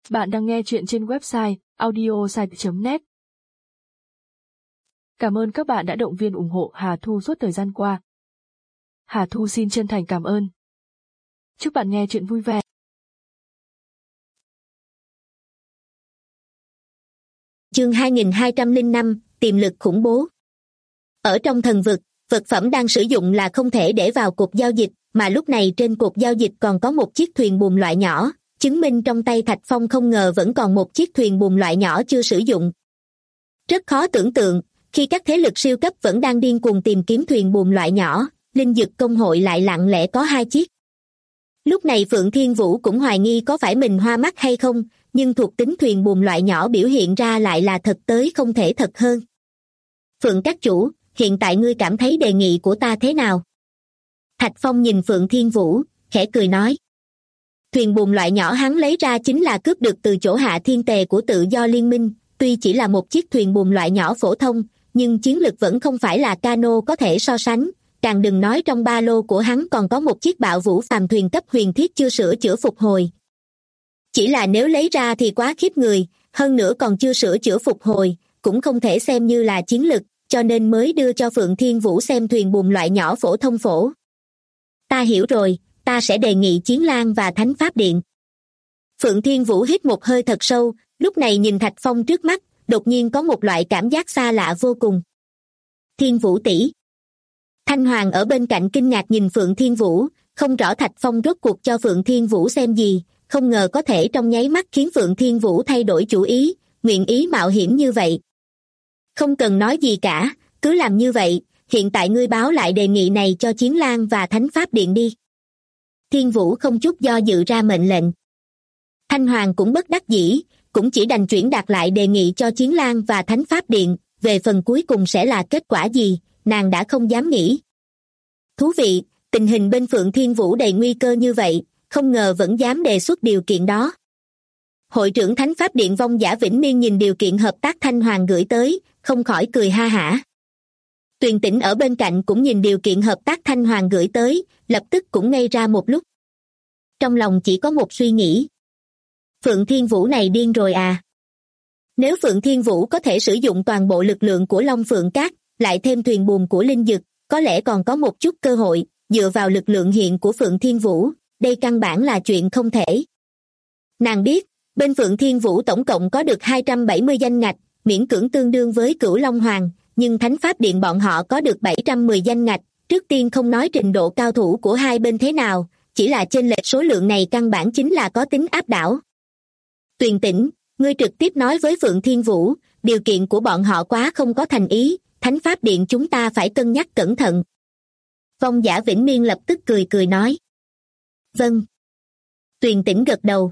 Bạn đang nghe chuyện trên website audiosite.net. Cảm ơn các bạn đã động viên ủng hộ Hà Thu suốt thời gian qua. Hà Thu xin chân thành cảm ơn. Chúc bạn nghe chuyện vui vẻ. Chương 2205, tiềm lực khủng bố. Ở trong thần vực, vật phẩm đang sử dụng là không thể để vào cột giao dịch, mà lúc này trên cột giao dịch còn có một chiếc thuyền buồm loại nhỏ, chứng minh trong tay Thạch Phong không ngờ vẫn còn một chiếc thuyền buồm loại nhỏ chưa sử dụng. Rất khó tưởng tượng, khi các thế lực siêu cấp vẫn đang điên cuồng tìm kiếm thuyền buồm loại nhỏ, linh dực công hội lại lặng lẽ có 2 chiếc. Lúc này Phượng Thiên Vũ cũng hoài nghi có phải mình hoa mắt hay không, nhưng thuộc tính thuyền buồm loại nhỏ biểu hiện ra lại là thật tới không thể thật hơn. Phượng các chủ, hiện tại ngươi cảm thấy đề nghị của ta thế nào? Thạch Phong nhìn Phượng Thiên Vũ, khẽ cười nói. Thuyền buồm loại nhỏ hắn lấy ra chính là cướp được từ chỗ Hạ Thiên Tề của Tự Do Liên Minh, tuy chỉ là một chiếc thuyền buồm loại nhỏ phổ thông, nhưng chiến lực vẫn không phải là cano có thể so sánh, càng đừng nói trong ba lô của hắn còn có một chiếc bạo vũ phàm thuyền cấp huyền thiết chưa sửa chữa phục hồi. Chỉ là nếu lấy ra thì quá khiếp người, hơn nữa còn chưa sửa chữa phục hồi, cũng không thể xem như là chiến lực, cho nên mới đưa cho Phượng Thiên Vũ xem thuyền buồm loại nhỏ phổ thông phổ. Ta hiểu rồi, ta sẽ đề nghị Chiến Lang và Thánh Pháp Điện. Phượng Thiên Vũ hít một hơi thật sâu, lúc này nhìn Thạch Phong trước mắt, đột nhiên có một loại cảm giác xa lạ vô cùng. Thiên Vũ tỷ. Thanh Hoàng ở bên cạnh kinh ngạc nhìn Phượng Thiên Vũ, không rõ Thạch Phong rốt cuộc cho Phượng Thiên Vũ xem gì, không ngờ có thể trong nháy mắt khiến Phượng Thiên Vũ thay đổi chủ ý, nguyện ý mạo hiểm như vậy. Không cần nói gì cả, cứ làm như vậy, hiện tại ngươi báo lại đề nghị này cho Chiến Lang và Thánh Pháp Điện đi. Thiên Vũ không chút do dự ra mệnh lệnh. Thanh Hoàng cũng bất đắc dĩ, cũng chỉ đành chuyển đạt lại đề nghị cho Chiến Lang và Thánh Pháp Điện, về phần cuối cùng sẽ là kết quả gì, nàng đã không dám nghĩ. Thú vị, tình hình bên Phượng Thiên Vũ đầy nguy cơ như vậy, không ngờ vẫn dám đề xuất điều kiện đó. Hội trưởng Thánh Pháp Điện Vong Giả Vĩnh Miên nhìn điều kiện hợp tác Thanh Hoàng gửi tới, không khỏi cười ha hả. Tuyền Tĩnh ở bên cạnh cũng nhìn điều kiện hợp tác Thanh Hoàng gửi tới, lập tức cũng ngây ra một lúc. Trong lòng chỉ có một suy nghĩ. Phượng Thiên Vũ này điên rồi à? Nếu Phượng Thiên Vũ có thể sử dụng toàn bộ lực lượng của Long Phượng Cát, lại thêm thuyền buồm của Linh Dực, có lẽ còn có một chút cơ hội, dựa vào lực lượng hiện của Phượng Thiên Vũ, đây căn bản là chuyện không thể. Nàng biết, bên Phượng Thiên Vũ tổng cộng có được 270 danh ngạch, miễn cưỡng tương đương với Cửu Long Hoàng, nhưng Thánh Pháp Điện bọn họ có được 710 danh ngạch, trước tiên không nói trình độ cao thủ của hai bên thế nào, chỉ là chênh lệch số lượng này căn bản chính là có tính áp đảo. Tuyền Tĩnh, ngươi trực tiếp nói với Phượng Thiên Vũ, điều kiện của bọn họ quá không có thành ý, Thánh Pháp Điện chúng ta phải cân nhắc cẩn thận. Vong Giả Vĩnh Miên lập tức cười nói. Vâng. Tuyền Tĩnh gật đầu.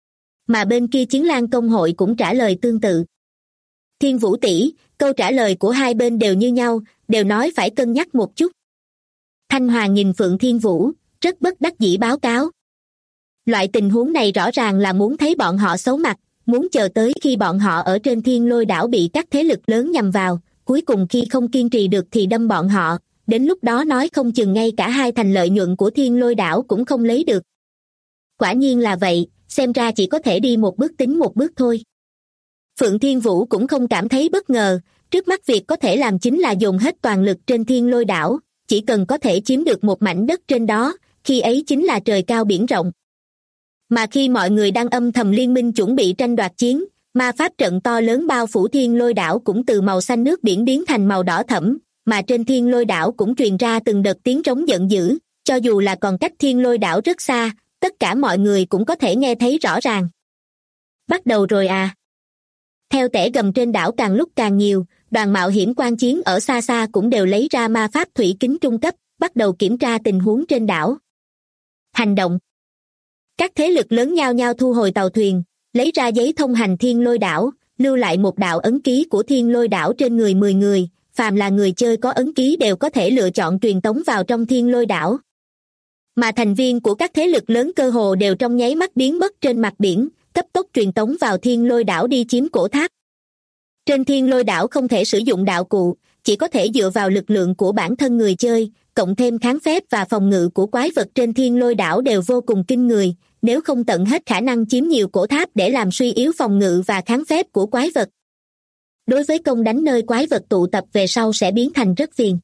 Mà bên kia Chiến Lang công hội cũng trả lời tương tự. Thiên Vũ tỷ, câu trả lời của hai bên đều như nhau, đều nói phải cân nhắc một chút. Thanh Hoàng nhìn Phượng Thiên Vũ, rất bất đắc dĩ báo cáo. Loại tình huống này rõ ràng là muốn thấy bọn họ xấu mặt, muốn chờ tới khi bọn họ ở trên Thiên Lôi đảo bị các thế lực lớn nhằm vào, cuối cùng khi không kiên trì được thì đâm bọn họ, đến lúc đó nói không chừng ngay cả hai thành lợi nhuận của Thiên Lôi đảo cũng không lấy được. Quả nhiên là vậy, xem ra chỉ có thể đi một bước tính một bước thôi. Phượng Thiên Vũ cũng không cảm thấy bất ngờ, trước mắt việc có thể làm chính là dồn hết toàn lực trên Thiên Lôi đảo, chỉ cần có thể chiếm được một mảnh đất trên đó, khi ấy chính là trời cao biển rộng. Mà khi mọi người đang âm thầm liên minh chuẩn bị tranh đoạt chiến, ma pháp trận to lớn bao phủ Thiên Lôi đảo cũng từ màu xanh nước biển biến thành màu đỏ thẫm, mà trên Thiên Lôi đảo cũng truyền ra từng đợt tiếng trống giận dữ, cho dù là còn cách Thiên Lôi đảo rất xa, tất cả mọi người cũng có thể nghe thấy rõ ràng. Bắt đầu rồi à? Theo tẻ gầm trên đảo càng lúc càng nhiều, đoàn mạo hiểm quan chiến ở xa xa cũng đều lấy ra ma pháp thủy kính trung cấp, bắt đầu kiểm tra tình huống trên đảo. Hành động. Các thế lực lớn nhao nhao thu hồi tàu thuyền, lấy ra giấy thông hành Thiên Lôi đảo, lưu lại một đạo ấn ký của Thiên Lôi đảo trên người 10 người, phàm là người chơi có ấn ký đều có thể lựa chọn truyền tống vào trong Thiên Lôi đảo. Mà thành viên của các thế lực lớn cơ hồ đều trong nháy mắt biến mất trên mặt biển, cấp tốc truyền tống vào Thiên Lôi đảo đi chiếm cổ tháp. Trên Thiên Lôi đảo không thể sử dụng đạo cụ, chỉ có thể dựa vào lực lượng của bản thân người chơi, cộng thêm kháng phép và phòng ngự của quái vật trên Thiên Lôi đảo đều vô cùng kinh người, nếu không tận hết khả năng chiếm nhiều cổ tháp để làm suy yếu phòng ngự và kháng phép của quái vật. Đối với công đánh nơi quái vật tụ tập về sau sẽ biến thành rất phiền.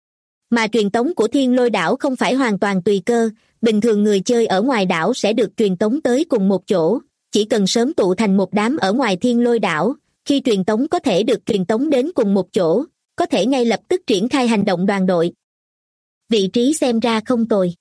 Mà truyền tống của Thiên Lôi đảo không phải hoàn toàn tùy cơ, bình thường người chơi ở ngoài đảo sẽ được truyền tống tới cùng một chỗ, chỉ cần sớm tụ thành một đám ở ngoài Thiên Lôi đảo, khi truyền tống có thể được truyền tống đến cùng một chỗ, có thể ngay lập tức triển khai hành động đoàn đội. Vị trí xem ra không tồi.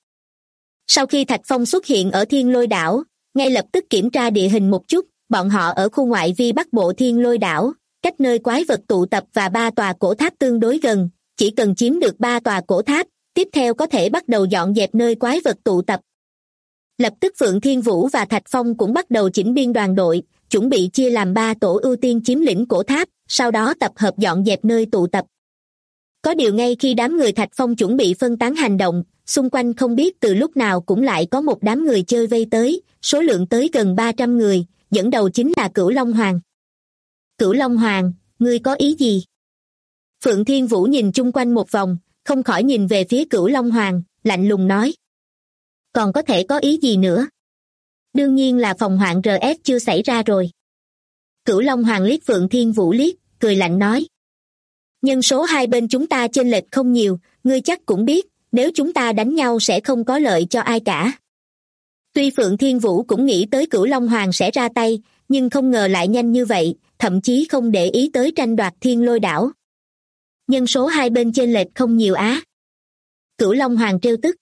Sau khi Thạch Phong xuất hiện ở Thiên Lôi đảo, ngay lập tức kiểm tra địa hình một chút, bọn họ ở khu ngoại vi bắc bộ Thiên Lôi đảo, cách nơi quái vật tụ tập và 3 tòa cổ tháp tương đối gần, chỉ cần chiếm được 3 tòa cổ tháp, tiếp theo có thể bắt đầu dọn dẹp nơi quái vật tụ tập. Lập tức Phượng Thiên Vũ và Thạch Phong cũng bắt đầu chỉnh biên đoàn đội, chuẩn bị chia làm 3 tổ ưu tiên chiếm lĩnh cổ tháp, sau đó tập hợp dọn dẹp nơi tụ tập. Có điều ngay khi đám người Thạch Phong chuẩn bị phân tán hành động, xung quanh không biết từ lúc nào cũng lại có một đám người chơi vây tới, số lượng tới gần 300 người, dẫn đầu chính là Cửu Long Hoàng. Cửu Long Hoàng, ngươi có ý gì? Phượng Thiên Vũ nhìn chung quanh một vòng, không khỏi nhìn về phía Cửu Long Hoàng, lạnh lùng nói. Còn có thể có ý gì nữa? Đương nhiên là phòng hoạn RS chưa xảy ra rồi. Cửu Long Hoàng liếc Phượng Thiên Vũ liếc, cười lạnh nói. Nhân số hai bên chúng ta chênh lệch không nhiều, ngươi chắc cũng biết, nếu chúng ta đánh nhau sẽ không có lợi cho ai cả. Tuy Phượng Thiên Vũ cũng nghĩ tới Cửu Long Hoàng sẽ ra tay, nhưng không ngờ lại nhanh như vậy, thậm chí không để ý tới tranh đoạt Thiên Lôi đảo. Nhân số hai bên chênh lệch không nhiều á. Cửu Long Hoàng trêu tức.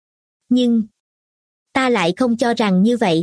Nhưng ta lại không cho rằng như vậy.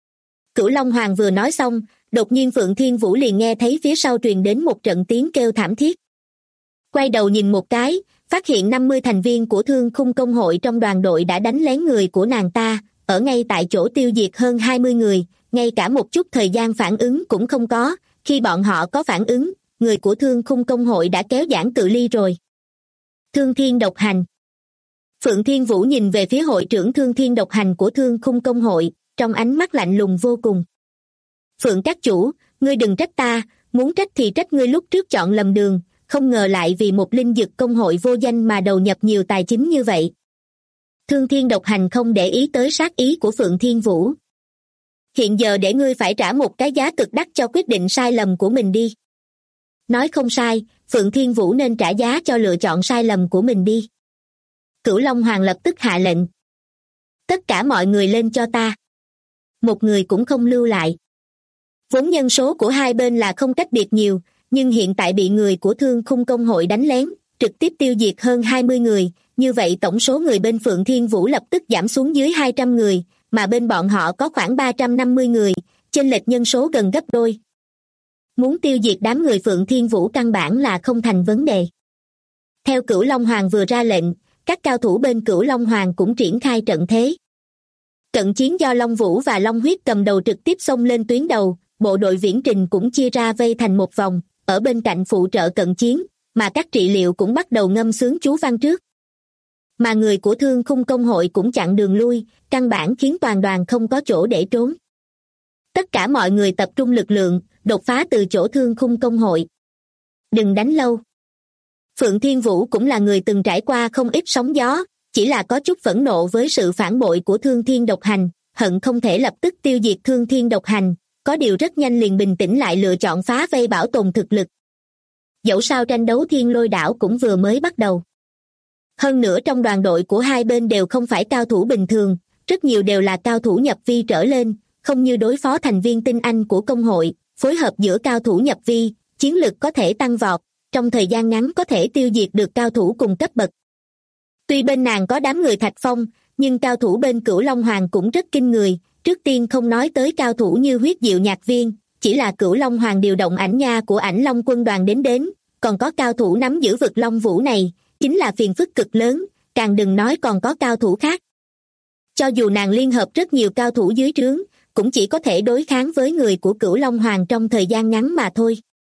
Cửu Long Hoàng vừa nói xong, đột nhiên Phượng Thiên Vũ liền nghe thấy phía sau truyền đến một trận tiếng kêu thảm thiết. Quay đầu nhìn một cái, phát hiện 50 thành viên của Thương Khung Công hội trong đoàn đội đã đánh lén người của nàng ta, ở ngay tại chỗ tiêu diệt hơn 20 người, ngay cả một chút thời gian phản ứng cũng không có, khi bọn họ có phản ứng, người của Thương Khung Công hội đã kéo giãn cự ly rồi. Thương Thiên độc hành. Phượng Thiên Vũ nhìn về phía hội trưởng Thương Thiên độc hành của Thương Khung Công hội, trong ánh mắt lạnh lùng vô cùng. Phượng các chủ, ngươi đừng trách ta, muốn trách thì trách ngươi lúc trước chọn lầm đường, không ngờ lại vì một linh dực công hội vô danh mà đầu nhập nhiều tài chính như vậy. Thương Thiên độc hành không để ý tới sát ý của Phượng Thiên Vũ. Hiện giờ để ngươi phải trả một cái giá cực đắt cho quyết định sai lầm của mình đi. Nói không sai, Phượng Thiên Vũ nên trả giá cho lựa chọn sai lầm của mình đi. Cửu Long Hoàng lập tức hạ lệnh. Tất cả mọi người lên cho ta. Một người cũng không lưu lại. Vốn nhân số của hai bên là không cách biệt nhiều, nhưng hiện tại bị người của Thương Khung Công hội đánh lén, trực tiếp tiêu diệt hơn 20 người, như vậy tổng số người bên Phượng Thiên Vũ lập tức giảm xuống dưới 200 người, mà bên bọn họ có khoảng 350 người, chênh lệch nhân số gần gấp đôi. Muốn tiêu diệt đám người Phượng Thiên Vũ căn bản là không thành vấn đề. Theo Cửu Long Hoàng vừa ra lệnh, các cao thủ bên Cửu Long Hoàng cũng triển khai trận thế. Trận chiến do Long Vũ và Long Huyết cầm đầu trực tiếp xông lên tuyến đầu, bộ đội viễn trình cũng chia ra vây thành một vòng, ở bên cạnh phụ trợ cận chiến, mà các trị liệu cũng bắt đầu ngâm sướng chú văn trước. Mà người của Thương Khung Công hội cũng chặn đường lui, căn bản khiến toàn đoàn không có chỗ để trốn. Tất cả mọi người tập trung lực lượng, đột phá từ chỗ Thương Khung Công hội. Đừng đánh lâu. Phượng Thiên Vũ cũng là người từng trải qua không ít sóng gió, chỉ là có chút phẫn nộ với sự phản bội của Thương Thiên độc hành, hận không thể lập tức tiêu diệt Thương Thiên độc hành, có điều rất nhanh liền bình tĩnh lại lựa chọn phá vây bảo tồn thực lực. Dẫu sao tranh đấu Thiên Lôi đảo cũng vừa mới bắt đầu. Hơn nữa trong đoàn đội của hai bên đều không phải cao thủ bình thường, rất nhiều đều là cao thủ nhập vi trở lên, không như đối phó thành viên tinh anh của công hội, phối hợp giữa cao thủ nhập vi, chiến lực có thể tăng vọt, trong thời gian ngắn có thể tiêu diệt được cao thủ cùng cấp bậc. Tuy bên nàng có đám người Thạch Phong, nhưng cao thủ bên Cửu Long Hoàng cũng rất kinh người, trước tiên không nói tới cao thủ như Huyết Diệu Nhạc Viên, chỉ là Cửu Long Hoàng điều động ảnh nha của Ảnh Long quân đoàn đến, còn có cao thủ nắm giữ vực Long Vũ này, chính là phiền phức cực lớn, càng đừng nói còn có cao thủ khác. Cho dù nàng liên hợp rất nhiều cao thủ dưới trướng, cũng chỉ có thể đối kháng với người của Cửu Long Hoàng trong thời gian ngắn mà thôi.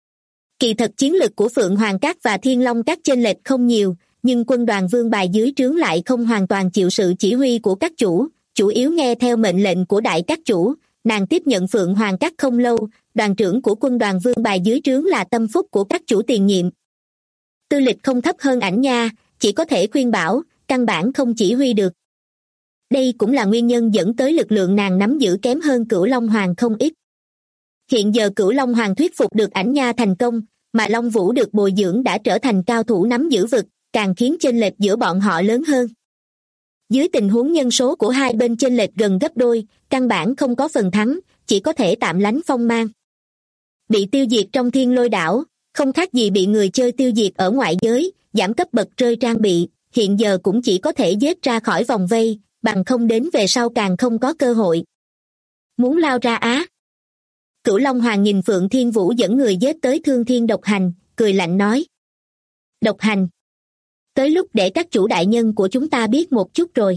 Kỳ thật chiến lực của Phượng Hoàng Các và Thiên Long Các chênh lệch không nhiều, nhưng quân đoàn vương bài dưới trướng lại không hoàn toàn chịu sự chỉ huy của các chủ yếu nghe theo mệnh lệnh của đại các chủ. Nàng tiếp nhận Phượng Hoàng Các không lâu, đoàn trưởng của quân đoàn vương bài dưới trướng là tâm phúc của các chủ tiền nhiệm. Tư lịch không thấp hơn ảnh nha, chỉ có thể khuyên bảo, căn bản không chỉ huy được. Đây cũng là nguyên nhân dẫn tới lực lượng nàng nắm giữ kém hơn Cửu Long Hoàng không ít. Hiện giờ Cửu Long Hoàng thuyết phục được Ảnh Nha thành công, mà Long Vũ được bồi dưỡng đã trở thành cao thủ nắm giữ vực, càng khiến chênh lệch giữa bọn họ lớn hơn. Dưới tình huống nhân số của hai bên chênh lệch gần gấp đôi, căn bản không có phần thắng, chỉ có thể tạm lánh phong mang. Bị tiêu diệt trong Thiên Lôi đảo, không khác gì bị người chơi tiêu diệt ở ngoại giới, giảm cấp bậc rơi trang bị, hiện giờ cũng chỉ có thể giết ra khỏi vòng vây, bằng không đến về sau càng không có cơ hội. Muốn lao ra á? Cửu Long Hoàng nhìn Phượng Thiên Vũ dẫn người giết tới Thương Thiên Độc Hành, cười lạnh nói. Độc Hành. Tới lúc để các chủ đại nhân của chúng ta biết một chút rồi.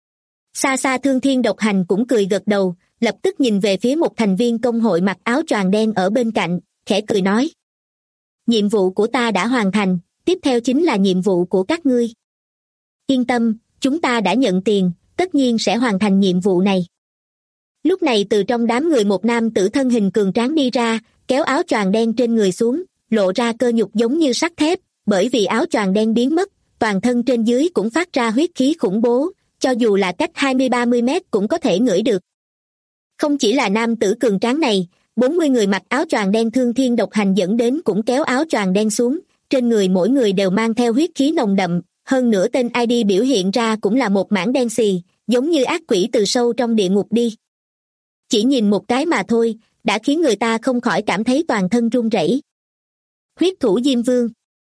Xa xa Thương Thiên Độc Hành cũng cười gật đầu, lập tức nhìn về phía một thành viên công hội mặc áo choàng đen ở bên cạnh, khẽ cười nói. Nhiệm vụ của ta đã hoàn thành, tiếp theo chính là nhiệm vụ của các ngươi. Yên tâm, chúng ta đã nhận tiền, tất nhiên sẽ hoàn thành nhiệm vụ này. Lúc này từ trong đám người một nam tử thân hình cường tráng đi ra, kéo áo choàng đen trên người xuống, lộ ra cơ nhục giống như sắt thép, bởi vì áo choàng đen biến mất, toàn thân trên dưới cũng phát ra huyết khí khủng bố, cho dù là cách 20-30 mét cũng có thể ngửi được. Không chỉ là nam tử cường tráng này, 40 người mặc áo choàng đen Thương Thiên Độc Hành dẫn đến cũng kéo áo choàng đen xuống, trên người mỗi người đều mang theo huyết khí nồng đậm, hơn nữa tên ID biểu hiện ra cũng là một mảng đen xì, giống như ác quỷ từ sâu trong địa ngục đi. Chỉ nhìn một cái mà thôi, đã khiến người ta không khỏi cảm thấy toàn thân run rẩy. Huyết thủ Diêm Vương.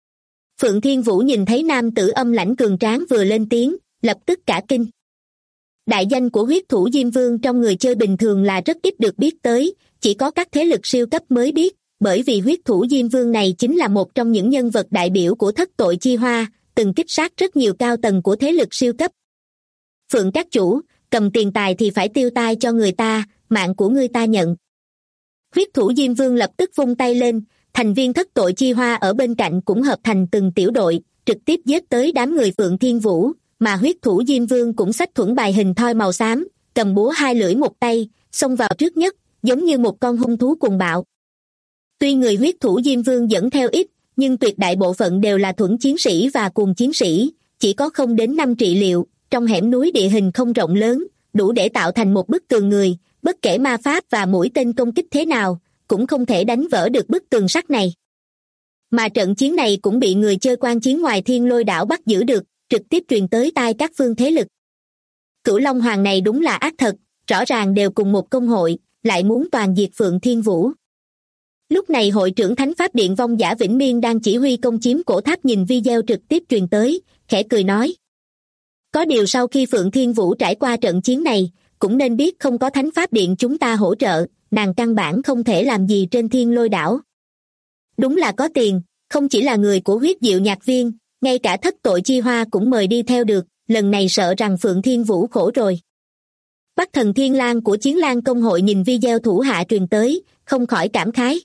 Phượng Thiên Vũ nhìn thấy nam tử âm lãnh cường tráng vừa lên tiếng, lập tức cả kinh. Đại danh của huyết thủ Diêm Vương trong người chơi bình thường là rất ít được biết tới, chỉ có các thế lực siêu cấp mới biết, bởi vì huyết thủ Diêm Vương này chính là một trong những nhân vật đại biểu của thất tội chi hoa, từng kích sát rất nhiều cao tầng của thế lực siêu cấp. Phượng các chủ, cầm tiền tài thì phải tiêu tai cho người ta, mạng của người ta nhận. Huyết thủ Diêm Vương lập tức vung tay lên, thành viên thất tội chi hoa ở bên cạnh cũng hợp thành từng tiểu đội, trực tiếp giết tới đám người Phượng Thiên Vũ, mà huyết thủ Diêm Vương cũng xách thuẫn bài hình thoi màu xám, cầm búa hai lưỡi một tay, xông vào trước nhất, giống như một con hung thú cuồng bạo. Tuy người huyết thủ Diêm Vương dẫn theo ít, nhưng tuyệt đại bộ phận đều là thuẫn chiến sĩ và cuồng chiến sĩ, chỉ có không đến 5 trị liệu, trong hẻm núi địa hình không rộng lớn, đủ để tạo thành một bức tường người, bất kể ma pháp và mũi tên công kích thế nào, cũng không thể đánh vỡ được bức tường sắt này. Mà trận chiến này cũng bị người chơi quan chiến ngoài Thiên Lôi đảo bắt giữ được, trực tiếp truyền tới tai các phương thế lực. Cửu Long Hoàng này đúng là ác thật, rõ ràng đều cùng một công hội, lại muốn toàn diệt Phượng Thiên Vũ. Lúc này hội trưởng Thánh Pháp Điện Vong Giả Vĩnh Miên đang chỉ huy công chiếm cổ tháp nhìn video trực tiếp truyền tới, khẽ cười nói. Có điều sau khi Phượng Thiên Vũ trải qua trận chiến này, cũng nên biết không có Thánh Pháp Điện chúng ta hỗ trợ, nàng căn bản không thể làm gì trên Thiên Lôi đảo. Đúng là có tiền, không chỉ là người của huyết diệu nhạc viên, ngay cả thất tội chi hoa cũng mời đi theo được, lần này sợ rằng Phượng Thiên Vũ khổ rồi. Bắc Thần Thiên Lang của Chiến Lang công hội nhìn video thủ hạ truyền tới, không khỏi cảm khái.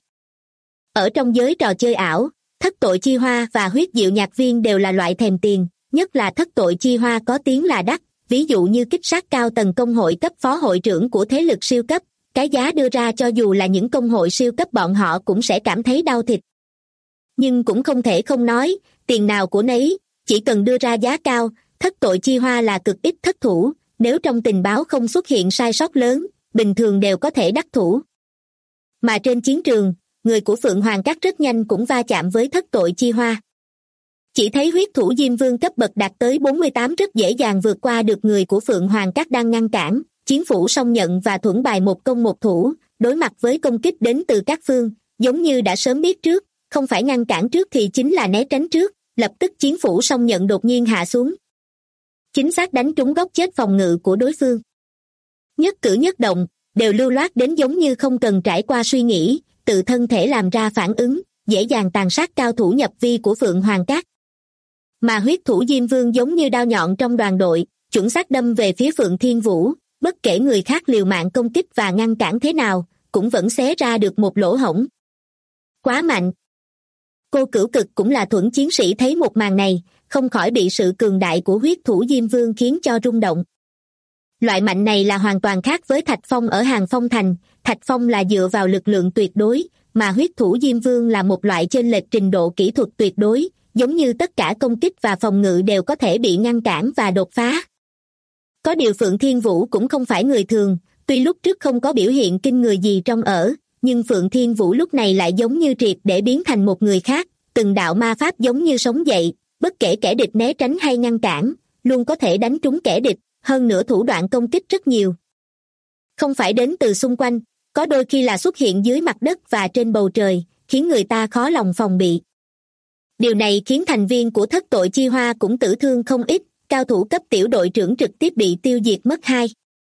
Ở trong giới trò chơi ảo, thất tội chi hoa và huyết diệu nhạc viên đều là loại thèm tiền, nhất là thất tội chi hoa có tiếng là đắt, ví dụ như kích sát cao tầng công hội cấp phó hội trưởng của thế lực siêu cấp, cái giá đưa ra cho dù là những công hội siêu cấp bọn họ cũng sẽ cảm thấy đau thịt. Nhưng cũng không thể không nói, tiền nào của nấy, chỉ cần đưa ra giá cao, thất tội chi hoa là cực ít thất thủ, nếu trong tình báo không xuất hiện sai sót lớn, bình thường đều có thể đắc thủ. Mà trên chiến trường, người của Phượng Hoàng Các rất nhanh cũng va chạm với thất tội chi hoa. Chỉ thấy huyết thủ Diêm Vương cấp bậc đạt tới 48 rất dễ dàng vượt qua được người của Phượng Hoàng Các đang ngăn cản, chiến phủ song nhận và thuẫn bài một công một thủ, đối mặt với công kích đến từ các phương, giống như đã sớm biết trước, không phải ngăn cản trước thì chính là né tránh trước, lập tức chiến phủ song nhận đột nhiên hạ xuống. Chính xác đánh trúng góc chết phòng ngự của đối phương. Nhất cử nhất động, đều lưu loát đến giống như không cần trải qua suy nghĩ, tự thân thể làm ra phản ứng, dễ dàng tàn sát cao thủ nhập vi của Phượng Hoàng Các. Mà huyết thủ Diêm Vương giống như đao nhọn trong đoàn đội, chuẩn xác đâm về phía Phượng Thiên Vũ, bất kể người khác liều mạng công kích và ngăn cản thế nào, cũng vẫn xé ra được một lỗ hổng. Quá mạnh. Cô Cửu Cực cũng là thuẫn chiến sĩ thấy một màn này, không khỏi bị sự cường đại của huyết thủ Diêm Vương khiến cho rung động. Loại mạnh này là hoàn toàn khác với Thạch Phong ở Hàng Phong Thành, Thạch Phong là dựa vào lực lượng tuyệt đối, mà huyết thủ Diêm Vương là một loại chênh lệch trình độ kỹ thuật tuyệt đối, giống như tất cả công kích và phòng ngự đều có thể bị ngăn cản và đột phá. Có điều Phượng Thiên Vũ cũng không phải người thường, tuy lúc trước không có biểu hiện kinh người gì trong nhưng Phượng Thiên Vũ lúc này lại giống như triệt để biến thành một người khác, từng đạo ma pháp giống như sống dậy, bất kể kẻ địch né tránh hay ngăn cản, luôn có thể đánh trúng kẻ địch, hơn nữa thủ đoạn công kích rất nhiều. Không phải đến từ xung quanh, có đôi khi là xuất hiện dưới mặt đất và trên bầu trời, khiến người ta khó lòng phòng bị. Điều này khiến thành viên của thất tội chi hoa cũng tử thương không ít, cao thủ cấp tiểu đội trưởng trực tiếp bị tiêu diệt mất 2.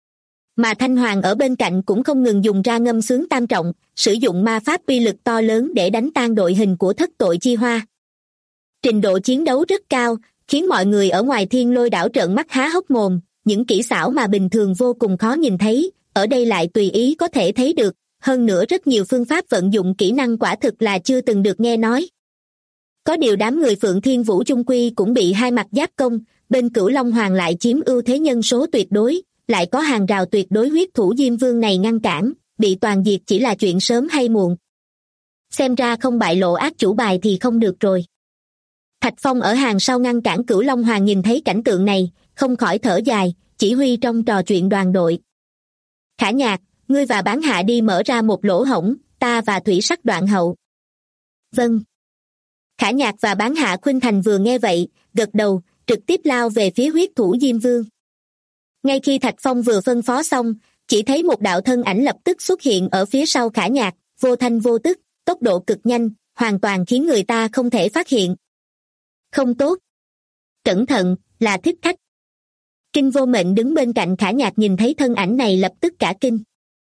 Mà Thanh Hoàng ở bên cạnh cũng không ngừng dùng ra ngâm xướng tam trọng, sử dụng ma pháp uy lực to lớn để đánh tan đội hình của thất tội chi hoa. Trình độ chiến đấu rất cao, khiến mọi người ở ngoài Thiên Lôi đảo trợn mắt há hốc mồm, những kỹ xảo mà bình thường vô cùng khó nhìn thấy, ở đây lại tùy ý có thể thấy được, hơn nữa rất nhiều phương pháp vận dụng kỹ năng quả thực là chưa từng được nghe nói. Có điều đám người Phượng Thiên Vũ chung quy cũng bị hai mặt giáp công, bên Cửu Long Hoàng lại chiếm ưu thế nhân số tuyệt đối, lại có hàng rào tuyệt đối huyết thủ Diêm Vương này ngăn cản, bị toàn diệt chỉ là chuyện sớm hay muộn. Xem ra không bại lộ ác chủ bài thì không được rồi. Thạch Phong ở hàng sau ngăn cản Cửu Long Hoàng nhìn thấy cảnh tượng này, không khỏi thở dài, chỉ huy trong trò chuyện đoàn đội. Khả Nhạc, ngươi và Bán Hạ đi mở ra một lỗ hổng, ta và Thủy Sắc đoạn hậu. Vâng. Khả Nhạc và Bán Hạ Khuynh Thành vừa nghe vậy, gật đầu, trực tiếp lao về phía huyết thủ Diêm Vương. Ngay khi Thạch Phong vừa phân phó xong, chỉ thấy một đạo thân ảnh lập tức xuất hiện ở phía sau Khả Nhạc, vô thanh vô tức, tốc độ cực nhanh, hoàn toàn khiến người ta không thể phát hiện. Không tốt. Cẩn thận, là thích khách. Kinh Vô Mệnh đứng bên cạnh Khả Nhạc nhìn thấy thân ảnh này lập tức cả kinh.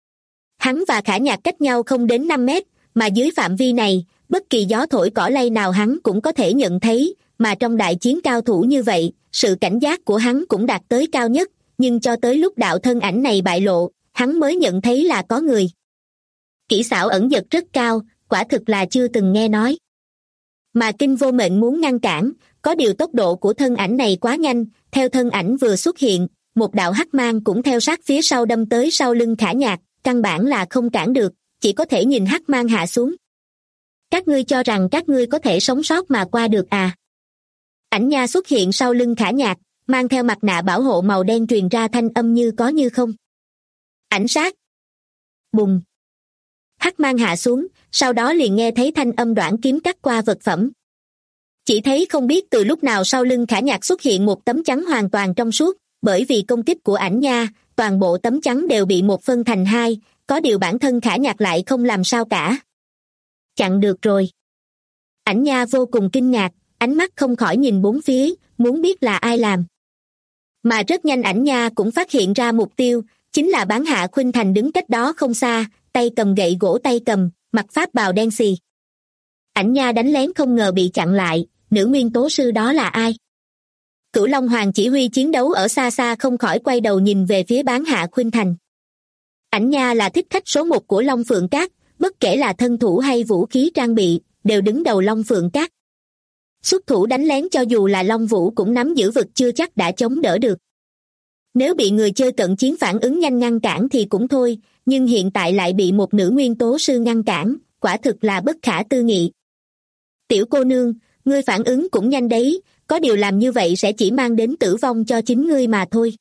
Hắn và Khả Nhạc cách nhau không đến 5 mét, mà dưới phạm vi này, bất kỳ gió thổi cỏ lay nào hắn cũng có thể nhận thấy, mà trong đại chiến cao thủ như vậy, sự cảnh giác của hắn cũng đạt tới cao nhất, nhưng cho tới lúc đạo thân ảnh này bại lộ, hắn mới nhận thấy là có người. Kỹ xảo ẩn dật rất cao, quả thực là chưa từng nghe nói. Mà Kinh Vô Mệnh muốn ngăn cản, có điều tốc độ của thân ảnh này quá nhanh, theo thân ảnh vừa xuất hiện, một đạo hắc mang cũng theo sát phía sau đâm tới sau lưng Khả Nhạc, căn bản là không cản được, chỉ có thể nhìn hắc mang hạ xuống. Các ngươi cho rằng các ngươi có thể sống sót mà qua được à? Ảnh Nha xuất hiện sau lưng Khả Nhạc, mang theo mặt nạ bảo hộ màu đen truyền ra thanh âm như có như không. Ảnh sát. Bùng. Hắc mang hạ xuống, sau đó liền nghe thấy thanh âm đoạn kiếm cắt qua vật phẩm. Chỉ thấy không biết từ lúc nào sau lưng Khả Nhạc xuất hiện một tấm chắn hoàn toàn trong suốt, bởi vì công kích của Ảnh Nha, toàn bộ tấm chắn đều bị một phân thành 2, có điều bản thân Khả Nhạc lại không làm sao cả. Chặn được rồi. Ảnh Nha vô cùng kinh ngạc, ánh mắt không khỏi nhìn bốn phía, muốn biết là ai làm. Mà rất nhanh Ảnh Nha cũng phát hiện ra mục tiêu, chính là Bán Hạ Khuynh Thành đứng cách đó không xa, tay cầm gậy gỗ tay cầm, mặc pháp bào đen xì. Ảnh Nha đánh lén không ngờ bị chặn lại, nữ nguyên tố sư đó là ai? Cửu Long Hoàng chỉ huy chiến đấu ở xa xa không khỏi quay đầu nhìn về phía Bán Hạ Khuynh Thành. Ảnh Nha là thích khách số 1 của Long Phượng Các, bất kể là thân thủ hay vũ khí trang bị, đều đứng đầu Long Phượng Các. Xuất thủ đánh lén cho dù là Long Vũ cũng nắm giữ vực chưa chắc đã chống đỡ được. Nếu bị người chơi cận chiến phản ứng nhanh ngăn cản thì cũng thôi, nhưng hiện tại lại bị một nữ nguyên tố sư ngăn cản, quả thực là bất khả tư nghị. Tiểu cô nương, ngươi phản ứng cũng nhanh đấy, có điều làm như vậy sẽ chỉ mang đến tử vong cho chính ngươi mà thôi.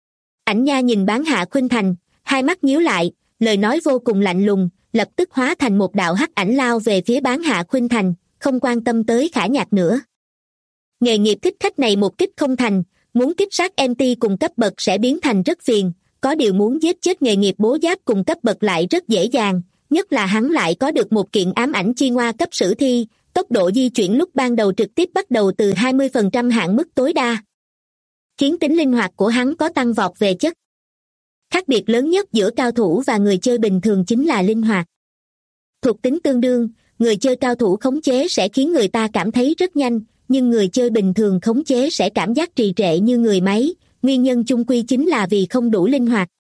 Ảnh Nha nhìn Bán Hạ Khuynh Thành, hai mắt nhíu lại, lời nói vô cùng lạnh lùng, lập tức hóa thành một đạo hắc ảnh lao về phía Bán Hạ Khuynh Thành, không quan tâm tới Khả Nhạc nữa. Nghề nghiệp thích khách này một kích không thành, muốn kích sát MT cùng cấp bậc sẽ biến thành rất phiền, có điều muốn giết chết nghề nghiệp bố giáp cùng cấp bậc lại rất dễ dàng, nhất là hắn lại có được một kiện ám ảnh chi ngoa cấp sử thi, tốc độ di chuyển lúc ban đầu trực tiếp bắt đầu từ 20% hạn mức tối đa, khiến tính linh hoạt của hắn có tăng vọt về chất. Khác biệt lớn nhất giữa cao thủ và người chơi bình thường chính là linh hoạt. Thuộc tính tương đương, người chơi cao thủ khống chế sẽ khiến người ta cảm thấy rất nhanh, nhưng người chơi bình thường khống chế sẽ cảm giác trì trệ như người máy, nguyên nhân chung quy chính là vì không đủ linh hoạt.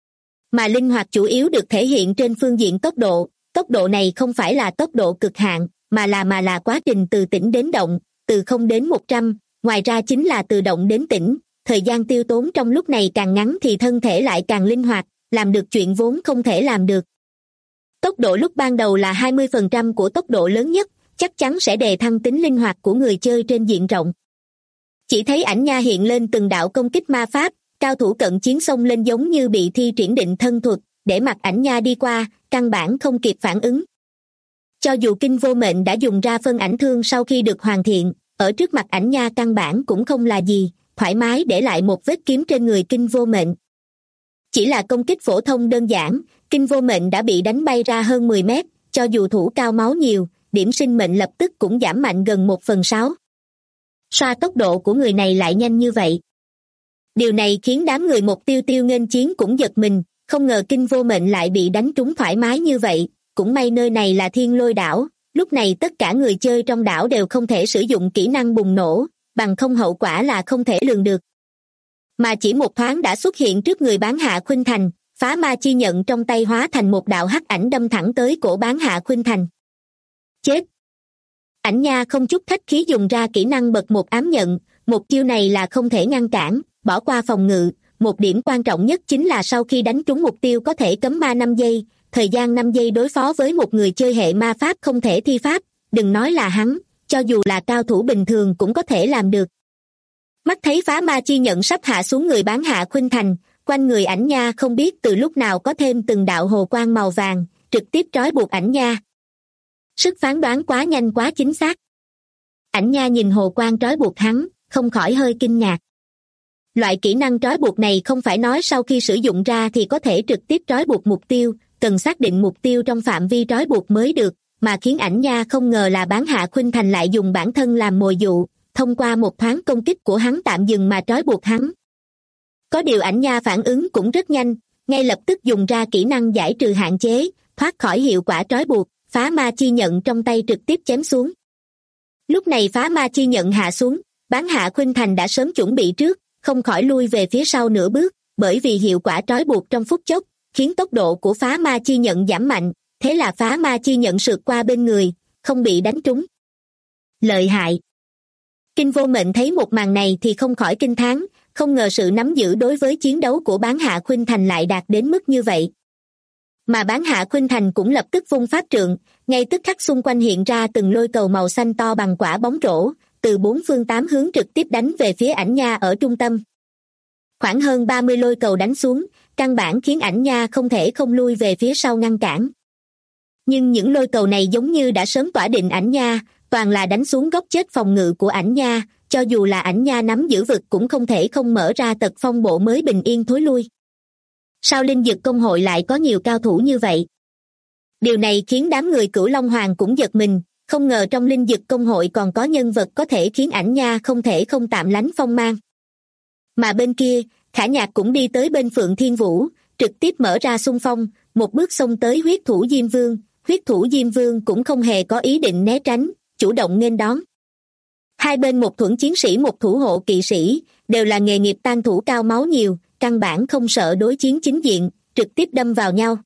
Mà linh hoạt chủ yếu được thể hiện trên phương diện tốc độ này không phải là tốc độ cực hạn, mà là quá trình từ tĩnh đến động, từ 0 đến 100, ngoài ra chính là từ động đến tĩnh, thời gian tiêu tốn trong lúc này càng ngắn thì thân thể lại càng linh hoạt, làm được chuyện vốn không thể làm được. Tốc độ lúc ban đầu là 20% của tốc độ lớn nhất, chắc chắn sẽ đề thăng tính linh hoạt của người chơi trên diện rộng. Chỉ thấy Ảnh Nha hiện lên từng đạo công kích ma pháp, cao thủ cận chiến xông lên giống như bị thi triển định thân thuật, để mặc ảnh nha đi qua, căn bản không kịp phản ứng. Cho dù Kinh Vô Mệnh đã dùng ra phân ảnh thương sau khi được hoàn thiện, ở trước mặt ảnh nha căn bản cũng không là gì, thoải mái để lại một vết kiếm trên người Kinh Vô Mệnh. Chỉ là công kích phổ thông đơn giản, Kinh Vô Mệnh đã bị đánh bay ra hơn 10 mét, cho dù thủ cao máu nhiều, điểm sinh mệnh lập tức cũng giảm mạnh gần 1/6. Sao tốc độ của người này lại nhanh như vậy? Điều này khiến đám người Một Tiêu Tiêu nghênh chiến cũng giật mình, không ngờ Kinh Vô Mệnh lại bị đánh trúng thoải mái như vậy, cũng may nơi này là Thiên Lôi đảo, lúc này tất cả người chơi trong đảo đều không thể sử dụng kỹ năng bùng nổ, bằng không hậu quả là không thể lường được. Mà chỉ một thoáng đã xuất hiện trước người Bán Hạ Khuynh Thành, phá ma chi nhận trong tay hóa thành một đạo hắc ảnh đâm thẳng tới cổ Bán Hạ Khuynh Thành. Chết! Ảnh nha không chút khách khí dùng ra kỹ năng bậc một ám nhận, một chiêu này là không thể ngăn cản, bỏ qua phòng ngự, một điểm quan trọng nhất chính là sau khi đánh trúng mục tiêu có thể cấm ma 5 giây, thời gian 5 giây đối phó với một người chơi hệ ma pháp không thể thi pháp, đừng nói là hắn, cho dù là cao thủ bình thường cũng có thể làm được. Mắt thấy phá ma chi nhận sắp hạ xuống người Bán Hạ Khuynh Thành, quanh người ảnh nha không biết từ lúc nào có thêm từng đạo hồ quang màu vàng, trực tiếp trói buộc ảnh nha. Sức phán đoán quá nhanh quá chính xác. Ảnh nha nhìn hồ quang trói buộc hắn, không khỏi hơi kinh ngạc. Loại kỹ năng trói buộc này không phải nói sau khi sử dụng ra thì có thể trực tiếp trói buộc mục tiêu, cần xác định mục tiêu trong phạm vi trói buộc mới được, mà khiến ảnh nha không ngờ là Bán Hạ Khuynh Thành lại dùng bản thân làm mồi dụ, thông qua một thoáng công kích của hắn tạm dừng mà trói buộc hắn. Có điều ảnh nha phản ứng cũng rất nhanh, ngay lập tức dùng ra kỹ năng giải trừ hạn chế, thoát khỏi hiệu quả trói buộc, phá ma chi nhận trong tay trực tiếp chém xuống. Lúc này phá ma chi nhận hạ xuống, Bán Hạ Khuynh Thành đã sớm chuẩn bị trước, không khỏi lui về phía sau nửa bước, bởi vì hiệu quả trói buộc trong phút chốc, khiến tốc độ của phá ma chi nhận giảm mạnh, thế là phá ma chi nhận sượt qua bên người, không bị đánh trúng. Lợi hại! Kinh Vô Mệnh thấy một màn này thì không khỏi kinh thán, không ngờ sự nắm giữ đối với chiến đấu của Bán Hạ Khuynh Thành lại đạt đến mức như vậy. Mà Bán Hạ Khuynh Thành cũng lập tức vung pháp trượng, ngay tức khắc xung quanh hiện ra từng lôi cầu màu xanh to bằng quả bóng rổ, từ 4 phương 8 hướng trực tiếp đánh về phía ảnh nha ở trung tâm. Khoảng hơn 30 lôi cầu đánh xuống, căn bản khiến ảnh nha không thể không lui về phía sau ngăn cản. Nhưng những lôi cầu này giống như đã sớm tỏa định ảnh nha, toàn là đánh xuống góc chết phòng ngự của ảnh nha, cho dù là ảnh nha nắm giữ vực cũng không thể không mở ra tật phong bộ mới bình yên thối lui. Sao Linh Dực Công hội lại có nhiều cao thủ như vậy? Điều này khiến đám người Cửu Long Hoàng cũng giật mình, không ngờ trong Linh Dực Công hội còn có nhân vật có thể khiến ảnh nha không thể không tạm lánh phong mang. Mà bên kia, Khả Nhạc cũng đi tới bên Phượng Thiên Vũ, trực tiếp mở ra xung phong, một bước xông tới huyết thủ Diêm Vương. Huyết thủ Diêm Vương cũng không hề có ý định né tránh, chủ động nghênh đón. Hai bên một thuẫn chiến sĩ một thủ hộ kỵ sĩ, đều là nghề nghiệp tang thủ cao máu nhiều, căn bản không sợ đối chiến chính diện, trực tiếp đâm vào nhau.